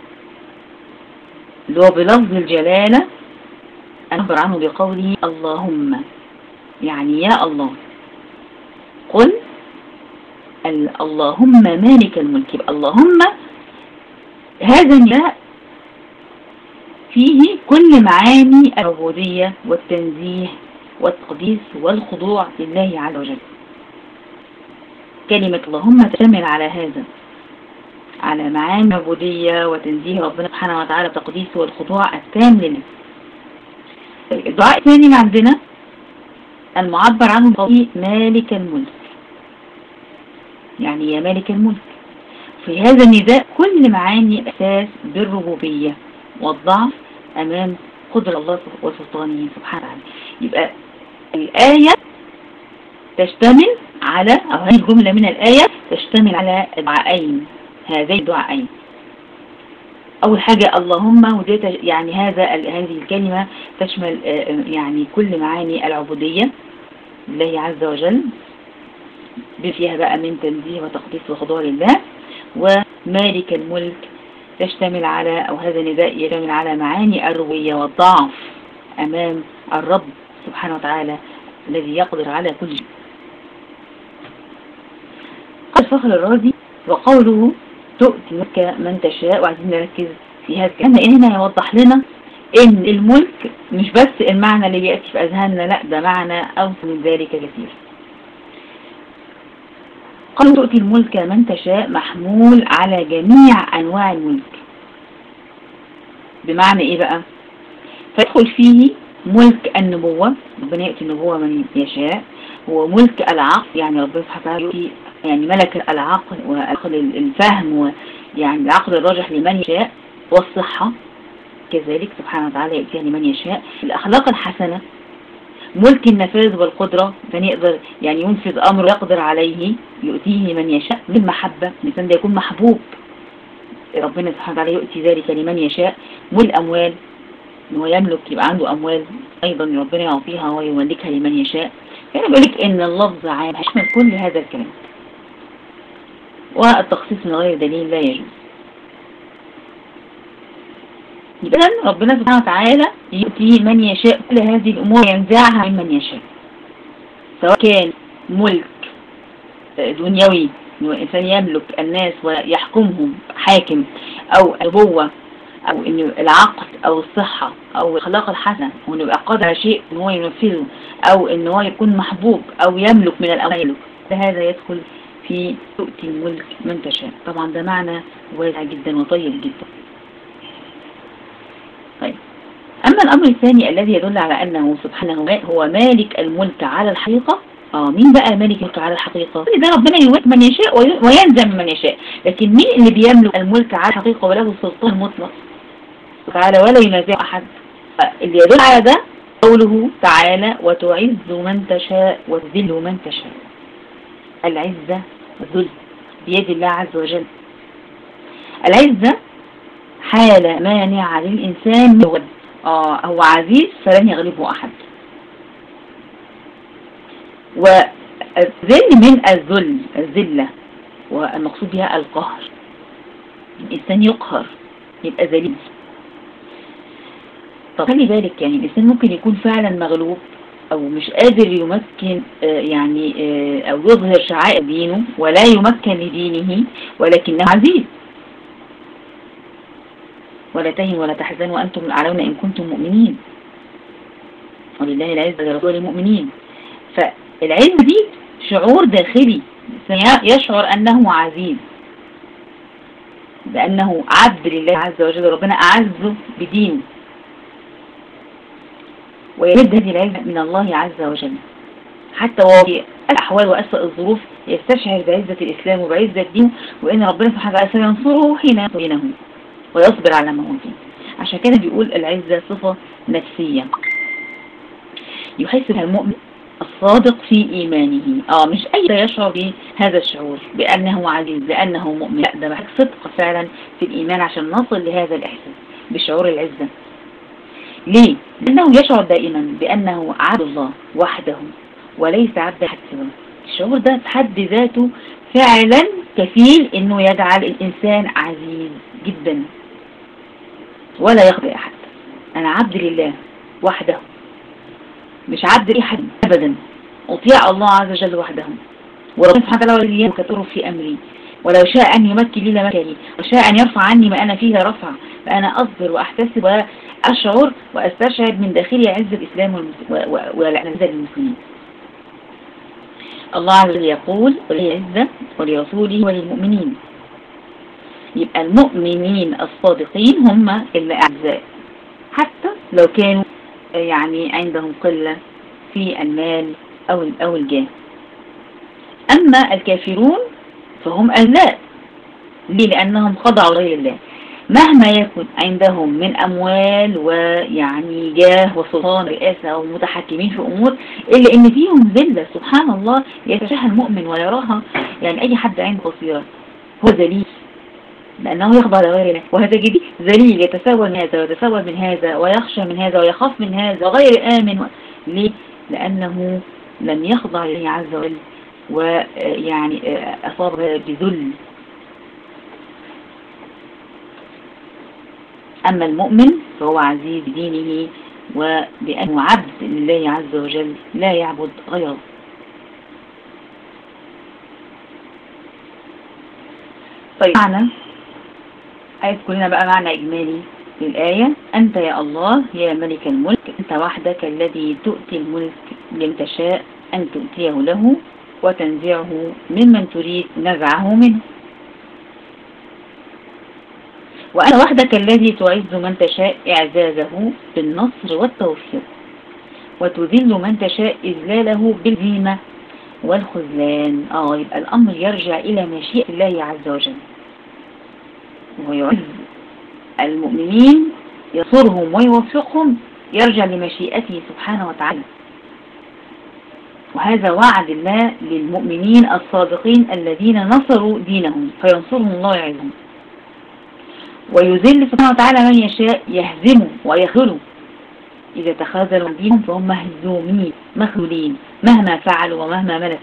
اللي هو بلفظ الجلالة نعبر عنه بقوله اللهم، يعني يا الله. قل اللهم مالك الملك. يبقى اللهم هذا النداء فيه كل معاني العبودية والتنزيه والتقديس والخضوع لله عز وجل. كلمة اللهم تشتمل على هذا، على معاني العبودية وتنزيه ربنا سبحانه وتعالى وتقديسه والخضوع التام لله. الدعاء الثاني اللي عندنا المعبر عنه بقوله مالك الملك، يعني يا مالك الملك. في هذا النداء كل معاني الأساس بالربوبية والضعف أمام قدرة الله وسلطانه سبحانه وتعالى. يبقى الآية تشتمل على، أو هذه الجملة من الآية تشتمل على الدعائين، هذين الدعائين. أول حاجة اللهم، يعني هذه الكلمة تشمل يعني كل معاني العبودية لله عز وجل، فيها بقى من تنزيه وتقديس وخضوع لله. ومالك الملك تشتمل على، أو هذا النداء يشتمل على معاني الربوبية والضعف أمام الرب سبحانه وتعالى الذي يقدر على كل شيء. قال الفخر الرازي وقوله تؤتي ملك من تشاء، وعايزين نركز في هذا الكلام لأن هنا يوضح لنا إن الملك مش بس المعنى اللي بيأتي في أذهاننا، لا ده معنى أوسع من ذلك كثير. قال تؤتي الملك من تشاء محمول على جميع أنواع الملك. بمعنى إيه بقى؟ فيدخل فيه ملك النبوة، ربنا يؤتي النبوة من يشاء، وملك العقل، يعني ربنا سبحانه وتعالى يؤتي يعني ملك العقل وعقل الفهم، ويعني العقل الراجح لمن يشاء، والصحة كذلك سبحانه وتعالى يؤتيها لمن يشاء. الأخلاق الحسنة، ملك النفاذ والقدرة، كان يقدر يعني ينفذ أمر يقدر عليه يؤتيه لمن يشاء. من المحبة، الإنسان ده يكون محبوب، ربنا سبحانه وتعالى يؤتي ذلك لمن يشاء. ملك الأموال، إنه يملك يبقى عنده أموال أيضا ربنا يعطيها ويملكها لمن يشاء. يعني بيقول لك إن اللفظ عام هيشمل كل هذا الكلام، والتخصيص من غير دليل لا يجوز. إذن ربنا سبحانه وتعالى يؤتي من يشاء كل هذه الأمور، ينزعها ممن يشاء، سواء كان ملك دنيوي إنه الإنسان يملك الناس ويحكمهم حاكم، أو النبوة، أو إنه العقل، أو الصحة، أو الأخلاق الحسنة، وإنه يبقى قادر على شيء إن هو ينفذه، أو إن هو يكون محبوب أو يملك من الأموال. هذا يدخل في تؤتي الملك من تشاء. طبعا ده معنى واسع جدا وطيب جدا. طيب، أما الأمر الثاني الذي يدل على أنه سبحانه هو مالك الملك على الحقيقة. مين بقى مالك الملك على الحقيقة؟ ده ربنا يملك من يشاء وينزع من يشاء، لكن مين اللي بيملك الملك على الحقيقة وله السلطان المطلق تعالى ولا ينازع أحد؟ اللي يدل على ده قوله تعالى وتعز من تشاء وتذل من تشاء. العزة والذل بيد الله عز وجل. العزة حالة مانعة للإنسان من هو عزيز فلن يغلبه أحد. والذل من الذل، الذلة، والمقصود بها القهر. الإنسان يقهر يبقى ذليل. طب خلي بالك، يعني الإنسان ممكن يكون فعلا مغلوب أو مش قادر يمكن أو يظهر شعائر دينه ولا يمكن لدينه، ولكنه عزيز. ولا تهنوا ولا تحزنوا وأنتم الأعلون إن كنتم مؤمنين، ولله العزة ولرسوله المؤمنين. فالعزة دي شعور داخلي، يشعر أنه عزيز، بأنه عبد لله عز وجل، ربنا أعزه بدينه، ويرد هذه العزة من الله عز وجل. حتى وهو في الأحوال وأسوأ الظروف يستشعر بعزة الإسلام وبعزة دينه، وإن ربنا سبحانه وتعالى سينصره حين ينصره ويصبر على ما هو فيه. عشان كده بيقول العزة صفة نفسية يحس بها المؤمن الصادق في إيمانه. مش أي يشعر بهذا الشعور بأنه عزيز بأنه مؤمن، لا، ده محتاج صدق فعلا في الإيمان عشان نصل لهذا الإحساس بشعور العزة. ليه؟ لأنه يشعر دائما بأنه عبد الله وحده وليس عبد أحد سواه. الشعور ده بحد ذاته فعلا كفيل إنه يجعل الإنسان عزيز جدا ولا يخضع أحد. أنا عبد لله وحده، مش عبد لأحد أبدا، أطيع الله عز وجل وحده. وربنا سبحانه وتعالى يكثر في أمري، ولو شاء أن يمكن لي لمكني، وشاء أن يرفع عني ما أنا فيه رفع، فأنا أصبر وأحتسب وأشعر وأستشعر من داخلي عز الإسلام والعز للمسلمين. الله عز وجل يقول: وللعزة ولرسوله وللمؤمنين. يبقى المؤمنين الصادقين هم الأعزاء، حتى لو كانوا يعني عندهم قلة في المال أو الجاه. أما الكافرون فهم أذلاء. ليه؟ لأنهم خضعوا لغير الله، مهما يكن عندهم من أموال ويعني جاه وسلطان رئاسة ومتحكمين في أمور، إلا إن فيهم ذلة سبحان الله يتشاهى المؤمن ويراها. يعني أي حد عنده بصيرة هو ذليل لأنه يخضع لغير الله، وهذا جديد ذليل يتسول من هذا ويتسول من هذا ويخشى من هذا ويخاف من هذا وغير آمن. ليه؟ لأنه لم يخضع لله عز وجل ويعني أصاب بذل. أما المؤمن فهو عزيز بدينه وبأنه عبد لله عز وجل لا يعبد غيره. طيب معنى عايز كلنا بقى معنى إجمالي للآية: أنت يا الله يا ملك الملك، أنت وحدك الذي تؤتي الملك لمن تشاء أن تؤتيه له وتنزعه ممن تريد نزعه منه، وأنت وحدك الذي تعز من تشاء إعزازه بالنصر والتوفيق، وتذل من تشاء إذلاله بالهزيمة والخذلان. يبقى الأمر يرجع إلى مشيئة الله عز وجل، ويعز المؤمنين يصرهم ويوفقهم يرجع لمشيئته سبحانه وتعالى. وهذا وعد الله للمؤمنين الصادقين الذين نصروا دينهم فينصرهم الله ويعزهم، ويذل سبحانه وتعالى من يشاء يهزمه ويخذله. إذا تخاذلوا دينهم فهم مهزومين مخذولين مهما فعلوا ومهما ملكوا.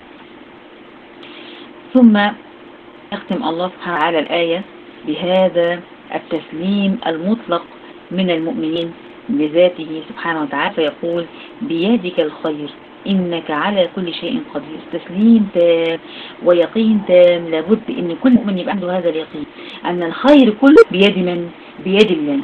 ثم يختم الله سبحانه وتعالى الآية بهذا التسليم المطلق من المؤمنين لذاته سبحانه وتعالى، فيقول: بيدك الخير إنك على كل شيء قدير. تسليم تام ويقين تام. لابد ان كل مؤمن يبقى عنده هذا اليقين ان الخير كله بيد من؟ بيد الله.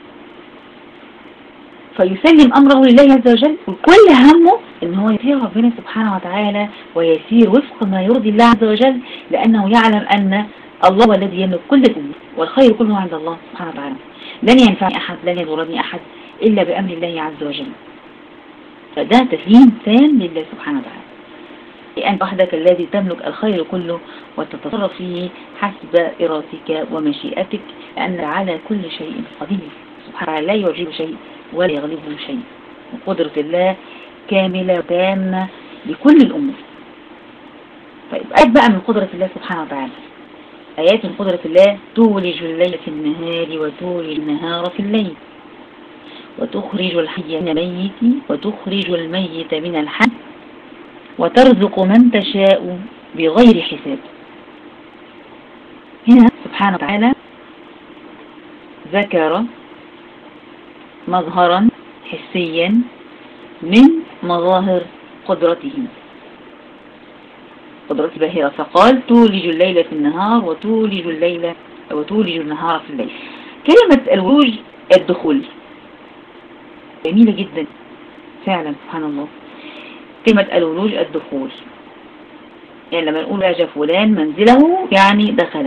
فيسلم امره لله عز وجل، وكل همه ان هو يطيع ربنا سبحانه وتعالى ويسير وفق ما يرضي الله عز وجل، لانه يعلم ان الله هو الذي يملك كل الامور والخير كله عند الله سبحانه وتعالى. لن ينفعني احد، لن يضرني احد الا بامر الله عز وجل. فده تسليم تام لله سبحانه وتعالى. أنت وحدك الذي تملك الخير كله وتتصرف فيه حسب إرادتك ومشيئتك، لأن على كل شيء قدير سبحانه وتعالى، لا يعجب شيء ولا يغلبه شيء. وقدرة الله كاملة وتامة لكل الأمور. طيب آيات بقى من قدرة الله سبحانه وتعالى. آيات من قدرة الله: تولج الليل في النهار وتولج النهار في الليل، وتخرج الحي من الميت وتخرج الميت من الحي، وترزق من تشاء بغير حساب. هنا سبحانه وتعالى ذكر مظهرا حسيا من مظاهر قدرته، قدرته باهرة، فقال: تولج الليل في النهار وتولج النهار في الليل. كلمة الولوج الدخول جميلة جدا فعلا سبحان الله. كلمة الولوج الدخول، يعني لما نقول أجا فلان منزله يعني دخله.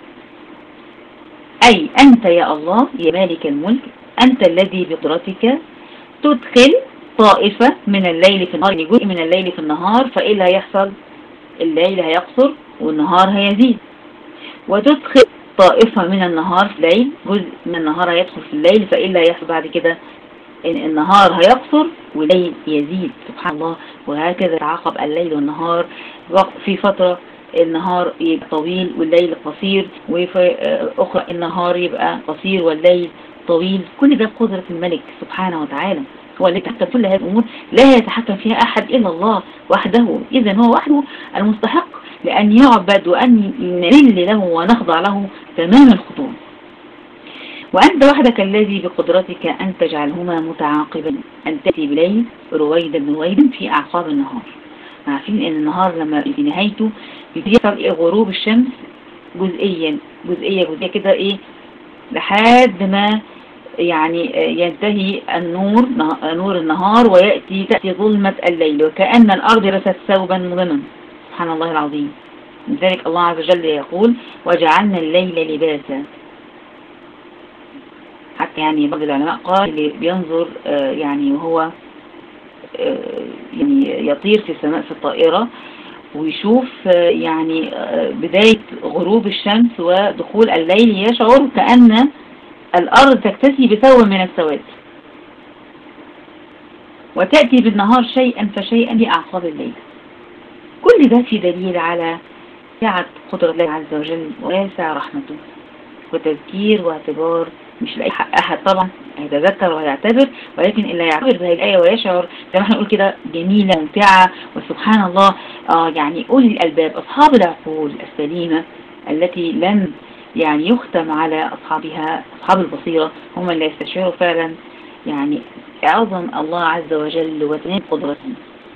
أي أنت يا الله يا مالك الملك، أنت الذي بقدرتك تدخل طائفة من الليل في النهار، يعني جزء من الليل في النهار، فإيه اللي هيحصل؟ الليل هيقصر والنهار هيزيد. وتدخل طائفة من النهار في الليل، جزء من النهار هيدخل في الليل، فإيه اللي هيحصل بعد كده؟ إن النهار هيقصر والليل يزيد سبحان الله. وهكذا تعاقب الليل والنهار، في فترة النهار يبقى طويل والليل قصير، وفي أخرى النهار يبقى قصير والليل طويل. كل ده بقدرة الملك سبحانه وتعالى، هو اللي يتحكم كل هذه الأمور، لا يتحكم فيها أحد إلا الله وحده. إذا هو وحده المستحق لأن يعبد وأن نذل له ونخضع له تمام الخضوع. وأنت وحدك الذي بقدرتك أن تجعلهما متعاقبا، أن تأتي بليل رويدا رويدا في أعقاب النهار، عارفين ان النهار لما في نهايته بيحصل غروب الشمس جزئيا جزئية كده ايه لحد ما يعني ينتهي نور النهار تأتي ظلمة الليل وكأن الأرض لبست ثوبا مظلما. سبحان الله العظيم. لذلك الله عز وجل يقول وجعلنا الليل لباسا. حتى يعني بعض العلماء قال اللي بينظر يعني وهو يعني يطير في السماء في الطائرة ويشوف يعني بداية غروب الشمس ودخول الليل يشعر كأن الأرض تكتسي بثوب من السواد، وتأتي بالنهار شيئا فشيئا لأعقاب الليل. كل ده في دليل على سعة قدرة الله عز وجل وواسع رحمته وتذكير واعتبار. مش لأي أحد طبعا هيتذكر وهيعتبر، ولكن اللي يعتبر بهذه الآية ويشعر زي ما احنا نقول كده جميلة ممتعة وسبحان الله يعني أولي الألباب أصحاب العقول السليمة التي لم يعني يختم على أصحابها أصحاب البصيرة هم اللي يستشعروا فعلا يعني أعظم الله عز وجل وتنين قدرته.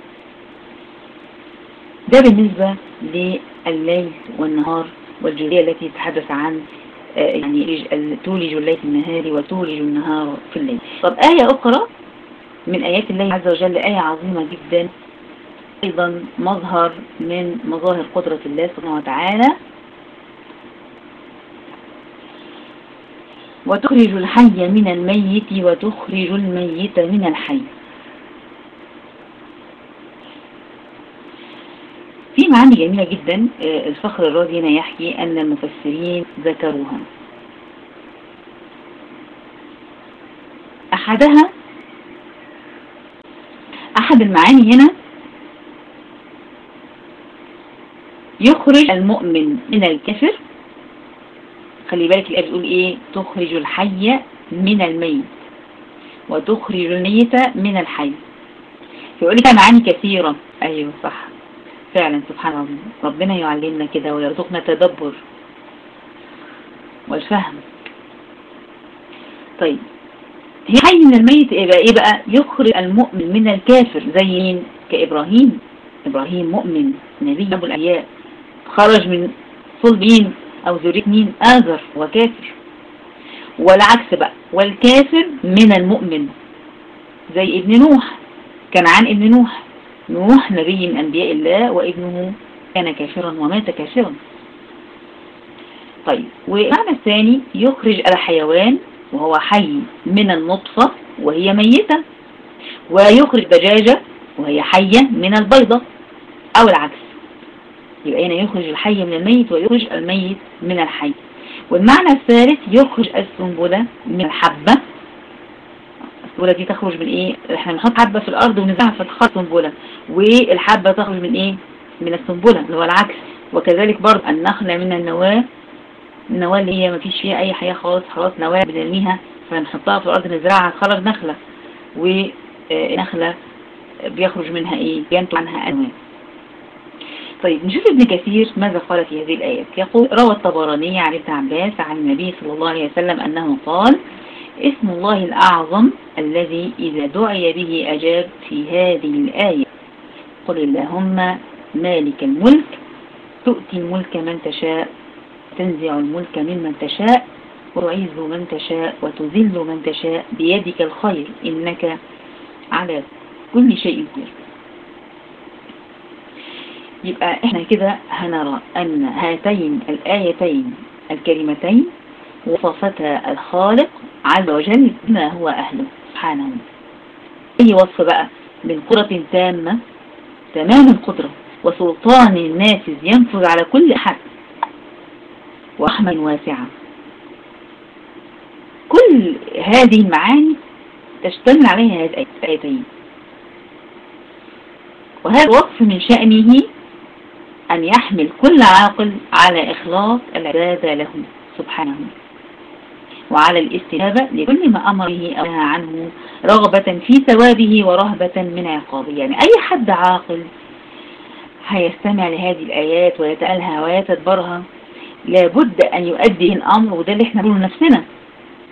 ده بالنسبة لليل والنهار والجزئية التي تتحدث عن يعني تولج الليل في النهار وتولج النهار في الليل. طب آية أخرى من آيات الله عز وجل آية عظيمة جدا أيضا مظهر من مظاهر قدرة الله سبحانه وتعالى وتخرج الحي من الميت وتخرج الميت من الحي. في معاني جميلة جدا الفخر الرازي هنا يحكي أن المفسرين ذكروها. أحد المعاني هنا يخرج المؤمن من الكافر. خلي بالك الآية بتقول إيه؟ تخرج الحي من الميت وتخرج الميت من الحي. يقول لك معاني كثيرة. أيوه صح فعلا سبحان الله. ربنا يعلمنا كده ويرزقنا تدبر والفهم. طيب هي حي من الميت ايه بقى؟ يخرج المؤمن من الكافر زي مين؟ كإبراهيم. إبراهيم مؤمن نبي أبو الأنبياء خرج من صلب مين أو ذرية مين؟ آزر وكافر. والعكس بقى والكافر من المؤمن زي ابن نوح كنعان ابن نوح نبي من أنبياء الله وابنه كان كافرا ومات كافرا. طيب والمعنى الثاني يخرج الحيوان وهو حي من النطفة وهي ميتة، ويخرج دجاجة وهي حية من البيضة أو العكس. يبقى هنا يخرج الحي من الميت ويخرج الميت من الحي. والمعنى الثالث يخرج السنبلة من الحبة. السنبلة دي تخرج من ايه؟ احنا بنحط حبة في الارض ونزرعها فتخرج سنبلة، والحبة تخرج من ايه؟ من السنبلة اللي هو العكس. وكذلك برضه النخلة من النواة اللي هي ما فيش فيها اي حياة خلاص نواة بنرميها فنحطها في الارض نزرعها تخرج نخلة، ونخلة بيخرج منها ايه؟ ينتج عنها انواع. طيب نشوف ابن كثير ماذا قال في هذه الآيات. يقول روى الطبراني عن ابن عباس عن النبي صلى الله عليه وسلم أنه قال اسم الله الأعظم الذي إذا دعي به أجاب في هذه الآية قل اللهم مالك الملك تؤتي الملك من تشاء تنزع الملك ممن تشاء وتعز من تشاء وتذل من تشاء بيدك الخير إنك على كل شيء قدير. يبقى احنا كده هنرى أن هاتين الآيتين الكريمتين وصفتا الخالق عز وجل بما هو أهله سبحانه. أي وصف بقى من قدرة تامة تمام القدرة وسلطان نافذ ينفذ على كل أحد ورحمة واسعة. كل هذه المعاني تشتمل عليها هذه الآيتين. وهذا وصف من شأنه أن يحمل كل عاقل على إخلاص العبادة له سبحانه وعلى الاستجابة لكل ما أمر به أو نهى عنه رغبة في ثوابه ورهبة من عقابه. يعني أي حد عاقل هيستمع لهذه الآيات ويتألها ويتدبرها لابد أن يؤدي الأمر، وده اللي احنا نقوله لنفسنا.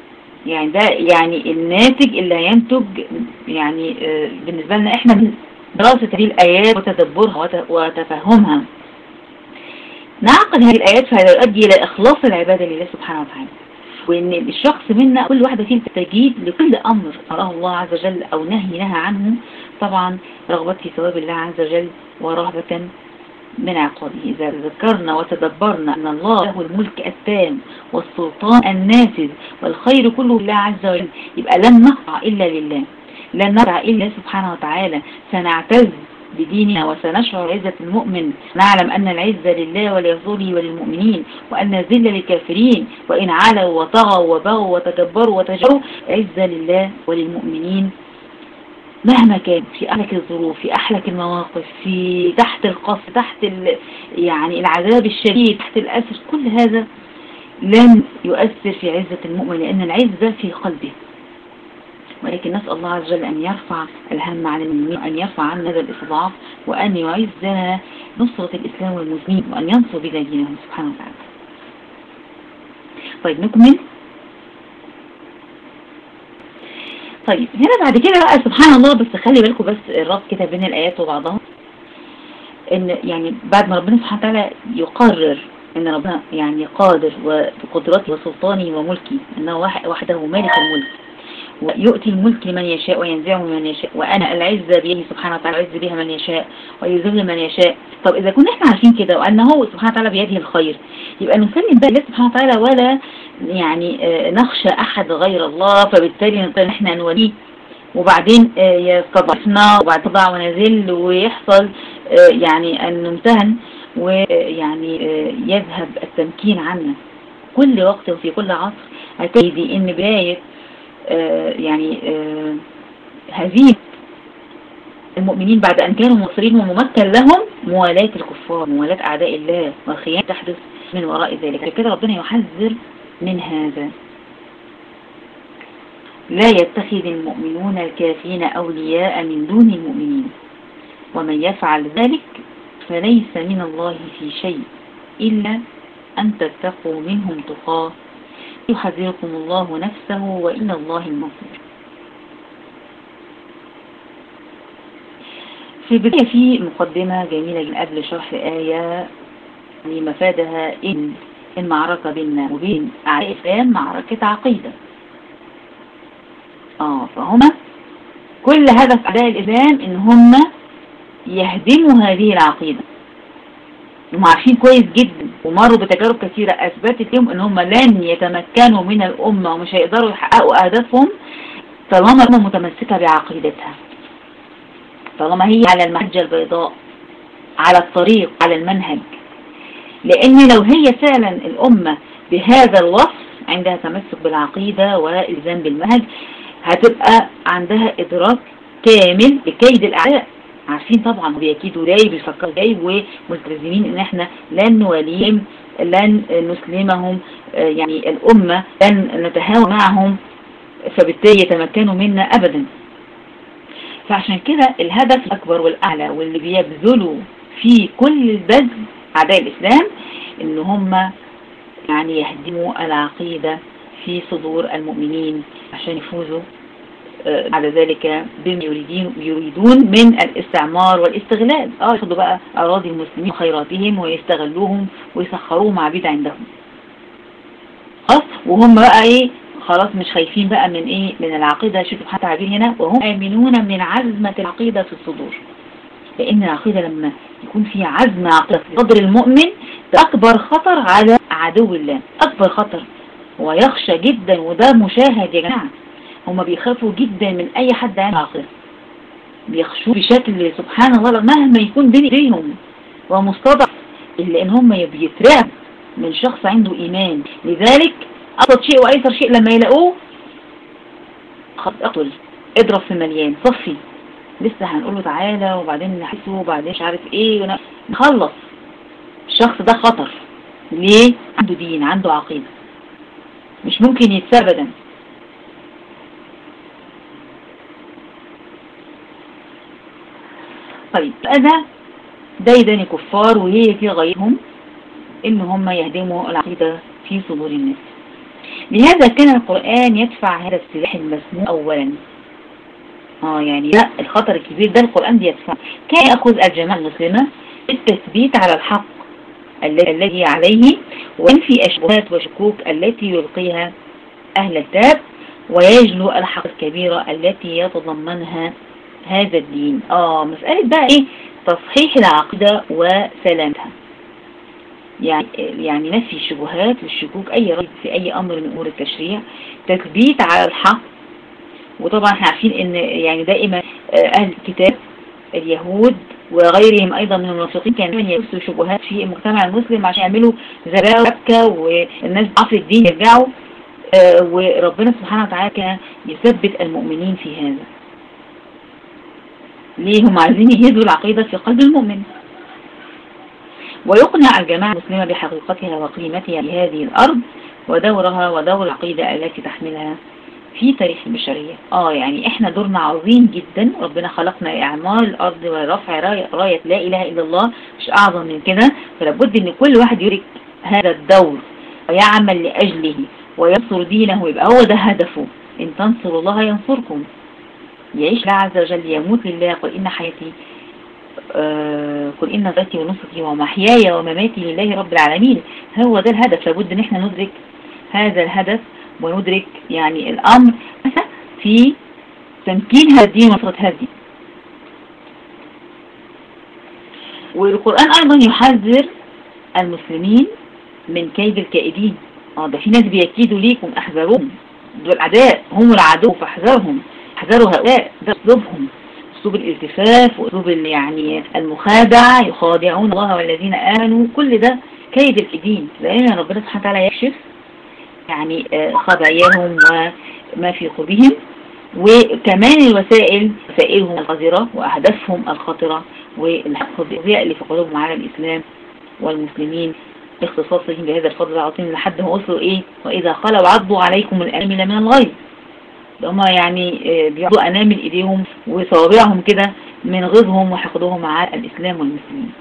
يعني ده يعني الناتج اللي هينتج يعني بالنسبة لنا احنا دراسة هذه الآيات وتدبرها وتفهمها نعقل هذه الآيات فهذا يؤدي إلى إخلاص العبادة لله سبحانه وتعالى، وإن الشخص منا كل واحدة فينا تستجيب لكل أمر أمره الله عز وجل أو نهى عنه، طبعا رغبة في ثواب الله عز وجل ورهبة من عقابه. إذا ذكرنا وتدبرنا أن الله له الملك التام والسلطان النافذ والخير كله لله عز وجل، يبقى لن نخضع إلا لله، لن نخضع إلا سبحانه وتعالى، سنعتز بديننا وسنشعر عزة المؤمن، نعلم أن العزة لله ولرسوله وللمؤمنين، وأن الذل للكافرين، وإن علوا وطغوا وبغوا وتكبروا وتجروا عزة لله وللمؤمنين مهما كان، في أحلك الظروف، في أحلك المواقف، في تحت القصف، تحت يعني العذاب الشديد، تحت الأسر، كل هذا لن يؤثر في عزة المؤمن لأن العزة في قلبه. ولكن نسأل الله عز وجل أن يرفع الهم عن المؤمنين، وأن يرفع عنا هذا الاستضعاف، وأن يعزنا نصرة الإسلام والمسلمين، وأن ينصر بنا دينه سبحانه وتعالى. طيب نكمل. طيب هنا بعد كده بقى سبحان الله، بس خلي بالكم بس الربط كده بين الآيات وبعضها، إن يعني بعد ما ربنا سبحانه وتعالى يقرر إن ربنا يعني قادر وبقدرته وسلطانه وملكه، إنه وحده مالك الملك، ويؤتي الملك لمن يشاء وينزعه من يشاء، وأنا العزة بيده سبحانه وتعالى، يعز بها من يشاء ويذل من يشاء. طب إذا كنا إحنا عارفين كده وأنه سبحانه وتعالى بيده الخير، يبقى نسلم بقى الله سبحانه وتعالى، ولا يعني نخشى أحد غير الله، فبالتالي نضطر إحنا نوليه وبعدين يستضعفنا وبعد تضع ونزل ويحصل يعني أن نمتهن ويعني يذهب التمكين عنا. كل وقت وفي كل عصر هتجدي إن بداية يعني هزيمة المؤمنين بعد أن كانوا منصرين وممكن لهم موالاة الكفار، موالاة أعداء الله، والخيانة تحدث من وراء ذلك. كده ربنا يحذر من هذا: لا يتخذ المؤمنون الكافرين أولياء من دون المؤمنين، ومن يفعل ذلك فليس من الله في شيء إلا أن تتقوا منهم تقاه، يحذركم الله نفسه وإلى الله المصير. في البداية في مقدمة جميلة قبل شرح الآية، يعني مفادها إن المعركة بيننا وبين أعداء الإسلام معركة عقيدة. فهم كل هدف أعداء الإسلام إن هم يهدموا هذه العقيدة، هم عارفين كويس جدا ومروا بتجارب كثيرة أثبتت لهم إن هم لن يتمكنوا من الأمة ومش هيقدروا يحققوا أهدافهم طالما هم متمسكة بعقيدتها، طالما هي على المحجة البيضاء، على الطريق، على المنهج. لأن لو هي فعلا الأمة بهذا الوصف عندها تمسك بالعقيدة والإلزام بالمنهج، هتبقى عندها إدراك كامل لكيد الأعداء، عارفين طبعا بيكيدوا ليه، بيفكروا ليه، وملتزمين ان احنا لن نوليهم، لن نسلمهم، يعني الأمة لن نتهاون معهم، فبالتالي يتمكنوا منا أبدا. فعشان كده الهدف الأكبر والأعلى واللي بيبذلوا في كل البذل أعداء الإسلام إن هم يعني يهدموا العقيدة في صدور المؤمنين عشان يفوزوا بعد ذلك بما يريدون من الاستعمار والاستغلال. ياخدوا بقى أراضي المسلمين وخيراتهم ويستغلوهم ويسخروهم عبيد عندهم. خلاص، وهم بقى ايه، خلاص مش خايفين بقى من ايه، من العقيدة. شوفوا حتى تعبير هنا: وهم آمنون من عزمة العقيدة في الصدور. لأن العقيدة لما يكون فيها عزم عقيدة في صدر المؤمن، ده أكبر خطر على عدو الله، أكبر خطر، ويخشى جدا، وده مشاهد يا جماعة. هم بيخافوا جدا من أي حد عنده عقيدة، بيخشوا بشكل سبحان الله مهما يكون بين ايديهم ومستضعف، إلا إن هم بيترعبوا من شخص عنده إيمان. لذلك أبسط شيء وأيسر شيء لما يلاقوه خلاص اقتل، اضرب في مليان، صفي، لسه هنقول له تعالى وبعدين نحسه وبعدين مش عارف ايه نخلص. الشخص ده خطر. ليه؟ عنده دين، عنده عقيدة، مش ممكن يتساب ابدا. طيب ده يداني كفار، وهي في غيرهم ان هم يهدموا العقيدة في صدور الناس. لهذا كان القرآن يدفع هذا السلاح المسموع اولا، يعني لا، الخطر الكبير ده القرآن بيدفع. كان يأخذ الجماعة المسلمة التثبيت على الحق الذي عليه، وينفي الشبهات والشكوك التي يلقيها أهل الكتاب، ويجلو الحق الكبيرة التي يتضمنها هذا الدين. مسألة بقى ايه؟ تصحيح العقيدة وسلامتها، يعني نفي الشبهات والشكوك، اي رأي في اي امر من امور التشريع، تثبيت على الحق. وطبعا احنا عارفين ان يعني دائما اهل الكتاب اليهود وغيرهم ايضا من المنافقين كانوا يبثوا شبهات في المجتمع المسلم عشان يعملوا زباوة وبكة، والناس ضعف الدين يرجعوا، وربنا سبحانه وتعالى كان يثبت المؤمنين في هذا. ليه؟ هم عايزين يهزوا العقيدة في قلب المؤمن، ويقنع الجماعة المسلمة بحقيقتها وقيمتها لهذه الأرض ودورها ودور العقيدة التي تحملها في تاريخ البشرية. يعني احنا دورنا عظيم جدا، ربنا خلقنا لإعمار الأرض ورفع راية لا إله إلا الله، مش أعظم من كده. فلابد ان كل واحد يدرك هذا الدور ويعمل لأجله وينصر دينه، يبقى هو ده هدفه. إن تنصروا الله ينصركم. يعيش الله عز وجل، يموت لله. قل إن حياتي قل إن ذاتي ونصرتي ومحياي ومماتي لله رب العالمين. هو ده الهدف. لابد ان احنا ندرك هذا الهدف، وندرك يعني الأمر في تمكين هذا الدين ونصرة هذا الدين. والقرآن أيضا يحذر المسلمين من كيد الكائدين. ده في ناس بيكيدوا ليكم، احذروهم، دول الأعداء، هم العدو فاحذرهم. احذروا هؤلاء، ده أسلوبهم، أسلوب الالتفاف وأسلوب يعني المخادع، يخادعون الله والذين آمنوا. كل ده كيد الكائدين، لأن ربنا سبحانه وتعالى يكشف يعني خباياهم وما في قلوبهم، وكمان وسائلهم القذرة وأهدافهم الخطرة، والقضية اللي في قلوبهم على الإسلام والمسلمين باختصاصهم بهذا الفضل العظيم، لحد ما وصلوا ايه؟ وإذا خلوا عضوا عليكم الأنامل من الغيظ. هم يعني بيعضوا أنامل إيديهم وصوابعهم كده من غيظهم وحقدهم على الإسلام والمسلمين.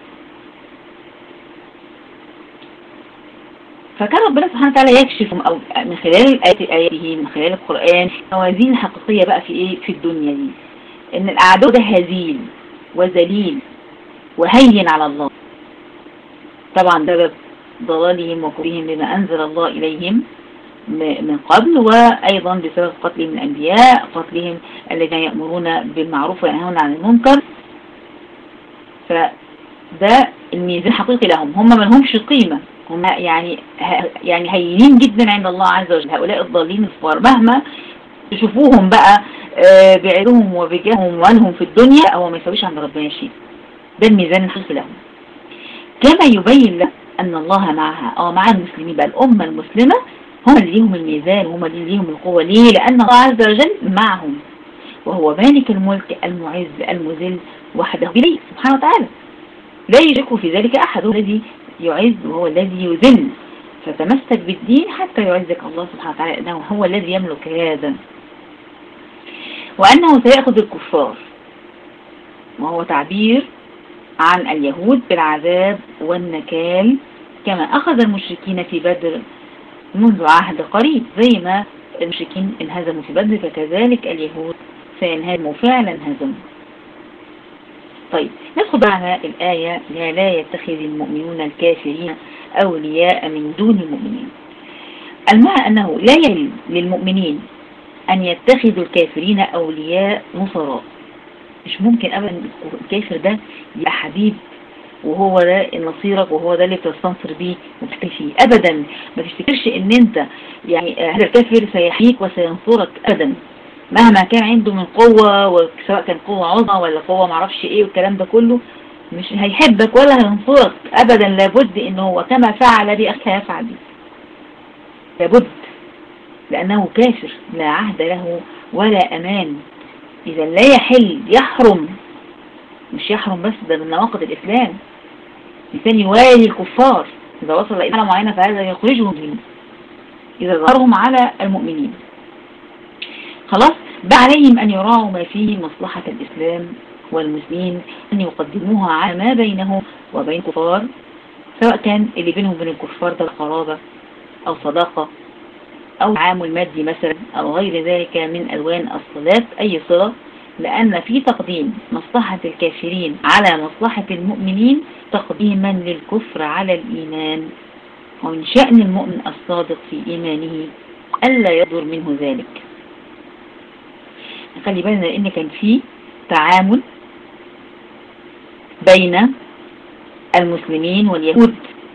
فكان ربنا سبحانه وتعالى يكشف من خلال آياته، من خلال القرآن، الموازين الحقيقية بقى في ايه؟ في الدنيا دي، ان الأعداء ده هزيل وذليل وهين على الله. طبعا ده ضلالهم وكفرهم بما أنزل الله إليهم من قبل، وأيضا بسبب قتلهم الأنبياء، قتلهم الذين يأمرون بالمعروف وينهون عن المنكر. فده الميزان الحقيقي لهم. هم ما لهمش قيمة، هم يعني هينين جدا عند الله عز وجل. هؤلاء الضالين الكفار مهما تشوفوهم بقى بعلوهم وبجاههم وانهم في الدنيا، هو ما يسويش عند ربنا شيء. ده الميزان الحقيقي لهم. كما يبين لك أن الله معها مع المسلمين بقى، الأمة المسلمة هم اللي ليهم الميزان، وهم اللي ليهم القوة. ليه؟ لأن الله عز وجل معهم، وهو مالك الملك المعز المذل وحده بليه سبحانه وتعالى، لا يشرك في ذلك أحد. هو الذي يعز وهو الذي يذل، فتمسك بالدين حتى يعزك الله سبحانه وتعالى، أنه هو الذي يملك هذا، وأنه سيأخذ الكفار، وهو تعبير عن اليهود بالعذاب والنكال، كما أخذ المشركين في بدر منذ عهد قريب. زي ما المشركين انهزموا في بدر، فكذلك اليهود سينهزموا، فعلا هزموا. طيب ندخل على الآية: لا يتخذ المؤمنون الكافرين أولياء من دون المؤمنين. المعنى أنه لا يحل للمؤمنين أن يتخذوا الكافرين أولياء نصراء. مش ممكن أبدا الكافر ده يبقى حبيب، وهو ده نصيرك، وهو ده اللي بتستنصر بيه وبتكتفي أبدا. ما تفتكرش ان انت يعني هذا الكافر سيحييك وسينصرك أبدا، مهما كان عنده من قوة، وسواء كان قوة عظمى ولا قوة معرفش ايه والكلام ده كله، مش هيحبك ولا هينصرك أبدا. لابد انه هو كما فعل بأخيك يفعل بيه، لابد، لأنه كافر لا عهد له ولا أمان. إذا لا يحل، يحرم، مش يحرم بس، ده من نواقض الإسلام. الإنسان يوالي الكفار إذا وصل إلى مرحلة معينة، فهذا يخرجهم منه إذا ظهرهم على المؤمنين. خلاص بقى عليهم أن يراعوا ما فيه مصلحة الإسلام والمسلمين، أن يقدموها على ما بينه وبين الكفار، سواء كان اللي بينهم وبين الكفار ده قرابة أو صداقة أو تعامل مادي مثلا، أو غير ذلك من ألوان الصلات، أي صلة لأن في تقديم مصلحة الكافرين على مصلحة المؤمنين تقديما للكفر على الإيمان، ومن شأن المؤمن الصادق في إيمانه ألا يصدر منه ذلك. خلي بالنا لأن كان في تعامل بين المسلمين واليهود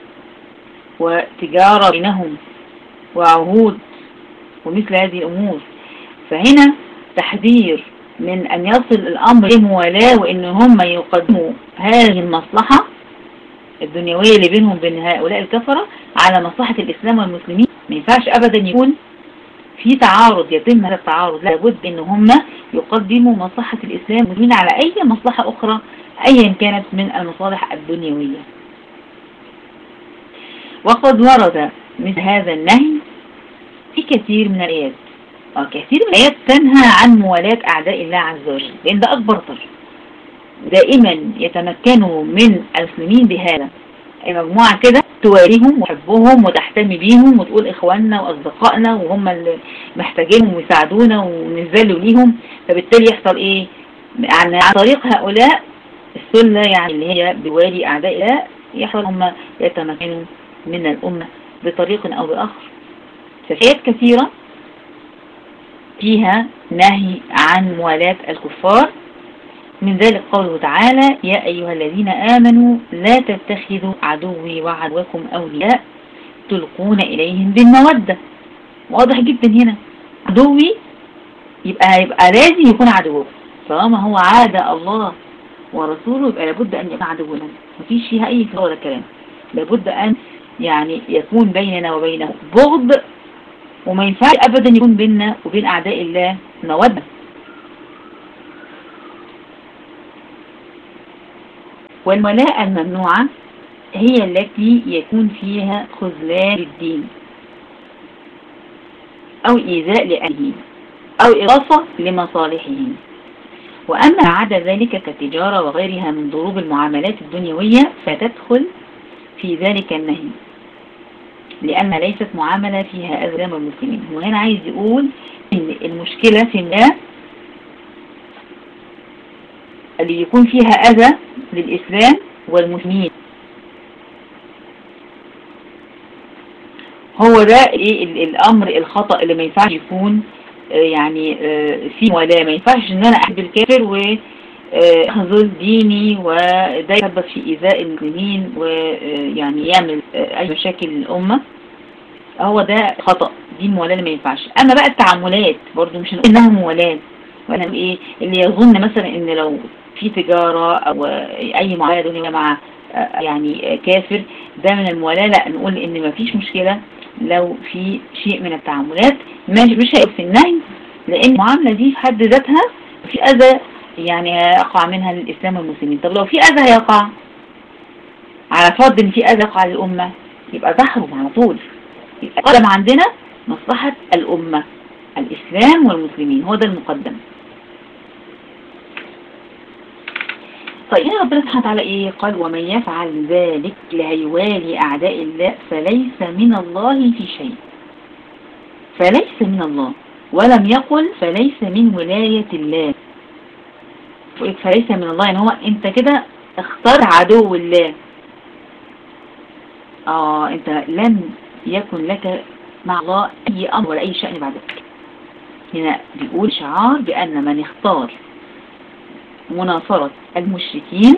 وتجارة بينهم وعهود ومثل هذه الأمور، فهنا تحذير من أن يصل الأمر لموالاة وإن هم يقدموا هذه المصلحة الدنيوية اللي بينهم بين هؤلاء الكفرة على مصلحة الإسلام والمسلمين. ما ينفعش أبدا يكون في تعارض، يتم هذا التعارض، لابد إن هم يقدموا مصلحة الإسلام والمسلمين على أي مصلحة أخرى أيا كانت من المصالح الدنيوية. وقد ورد مثل هذا النهي في كثير من الآيات، كثير من الآيات تنهى عن موالاة أعداء الله عز وجل، لأن ده أكبر ضرر. دائما يتمكنوا من المسلمين بهذا، أي مجموعة كده تواليهم وحبهم وتحتمي بيهم وتقول إخواننا وأصدقائنا وهم اللي محتاجينهم ويساعدونا وننزلوا ليهم، فبالتالي يحصل إيه؟ عن طريق هؤلاء السلة يعني اللي هي بوالي أعداء الله، يحصل هم يتمكنوا من الأمة بطريق أو بآخر. فآيات كثيرة فيها نهي عن موالاة الكفار، من ذلك قوله تعالى: يا أيها الذين آمنوا لا تتخذوا عدوي وعدوكم أولياء تلقون إليهم بالمودة. واضح جدا هنا عدوي يبقى لازم يكون عدوه، طالما هو عاد الله ورسوله يبقى لابد أن يكون عدونا، مفيش فيها أي كلام ولا كلام. لابد أن يعني يكون بيننا وبينه بغض، وما ينفعش أبدا يكون بيننا وبين أعداء الله مودة. والولاء الممنوعة هي التي يكون فيها خذلان للدين أو إيذاء لأهله أو إضافة لمصالحهم. وأما عدا ذلك كالتجارة وغيرها من ضروب المعاملات الدنيوية فتدخل في ذلك النهي، لأن ليست معاملة فيها أذى المسلمين. وهنا عايز يقول إن المشكلة في الله اللي يكون فيها أذى للإسلام والمسلمين، هو ده الأمر الخطأ اللي ما ينفعش يكون يعني في موالاة. ما ينفعش إن أنا أحب الكافر وأخذل ديني وده يسبب في إيذاء المسلمين ويعني يعمل أي مشاكل للأمة، هو ده خطأ، دي الموالاة اللي ما ينفعش. أما بقى التعاملات برضو مش إنها موالاة، وأنا إيه اللي يظن مثلا إن لو في تجارة أو أي معاملة دنيا مع يعني كافر ده من الموالاة، لا نقول إن ما فيش مشكلة لو في شيء من التعاملات مش هيبقى في النهي، لأن المعاملة دي في حد ذاتها في أذى يعني يقع منها للإسلام والمسلمين. طب لو في أذى هيقع على فرض إن في أذى يقع للأمة يبقى تحرم على طول. يبقى قدم عندنا مصلحة الأمة الإسلام والمسلمين، هو ده المقدم. طيب ربنا سبحانه وتعالى إيه قال: ومن يفعل ذلك لهيوالي أعداء الله فليس من الله في شيء. فليس من الله، ولم يقل فليس من ولاية الله. فليس من الله يعني هو انت كده اختار عدو الله، انت لم يكن لك مع الله اي امر ولا اي شأن بعد ذلك. هنا بيقول شعار بان من اختار مناصرة المشركين،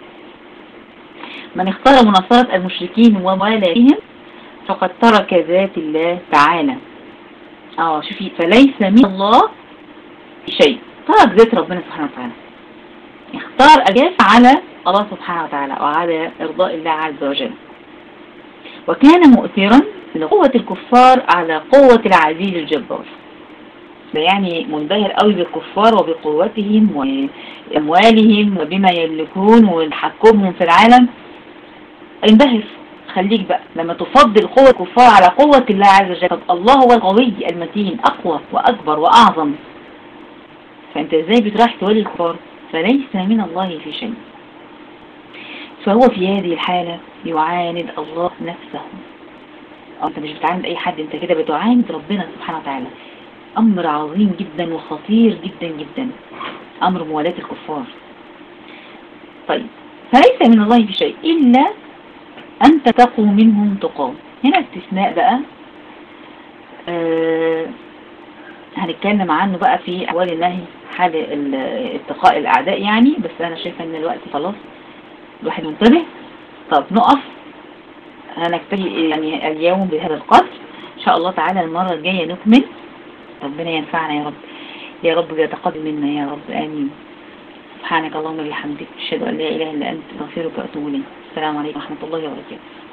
من اختار مناصرة المشركين وموالاتهم فقد ترك ذات الله تعالى. شوفي فليس من الله شيء، ترك ذات ربنا سبحانه وتعالى، اختار الجاف على الله سبحانه وتعالى وعلى إرضاء الله عز وجل. وكان مؤثرا لقوة الكفار على قوة العزيز الجبار. يعني منبهر قوي بالكفار وبقوتهم وأموالهم وبما يملكون وتحكمهم في العالم. انبهر، خليك بقى لما تفضل قوة الكفار على قوة الله عز وجل. طب الله هو القوي المتين أقوى وأكبر وأعظم، فأنت ازاي بتراح تولي الكفار؟ فليس من الله في شيء. فهو في هذه الحالة يعاند الله نفسه. انت مش بتعاند اي حد، انت كده بتعاند ربنا سبحانه وتعالى. امر عظيم جدا وخطير جدا جدا. أمر موالاة الكفار. طيب، فليس من الله في شيء إلا أن تتقوا منهم تقاه. هنا استثناء بقى هنتكلم عنه بقى في أحوال النهي، حال اتقاء الأعداء يعني، بس أنا شايفة إن الوقت خلاص الواحد منتبه. طب نقف، هنكتفي يعني اليوم بهذا القدر، إن شاء الله تعالى المرة الجاية نكمل. ربنا ينفعنا يا رب، يا رب يتقبل منا يا رب، آمين. سبحانك اللهم وبحمدك، أشهد أن لا إله إلا أنت، أستغفرك وأتوب إليك. السلام عليكم ورحمة الله وبركاته.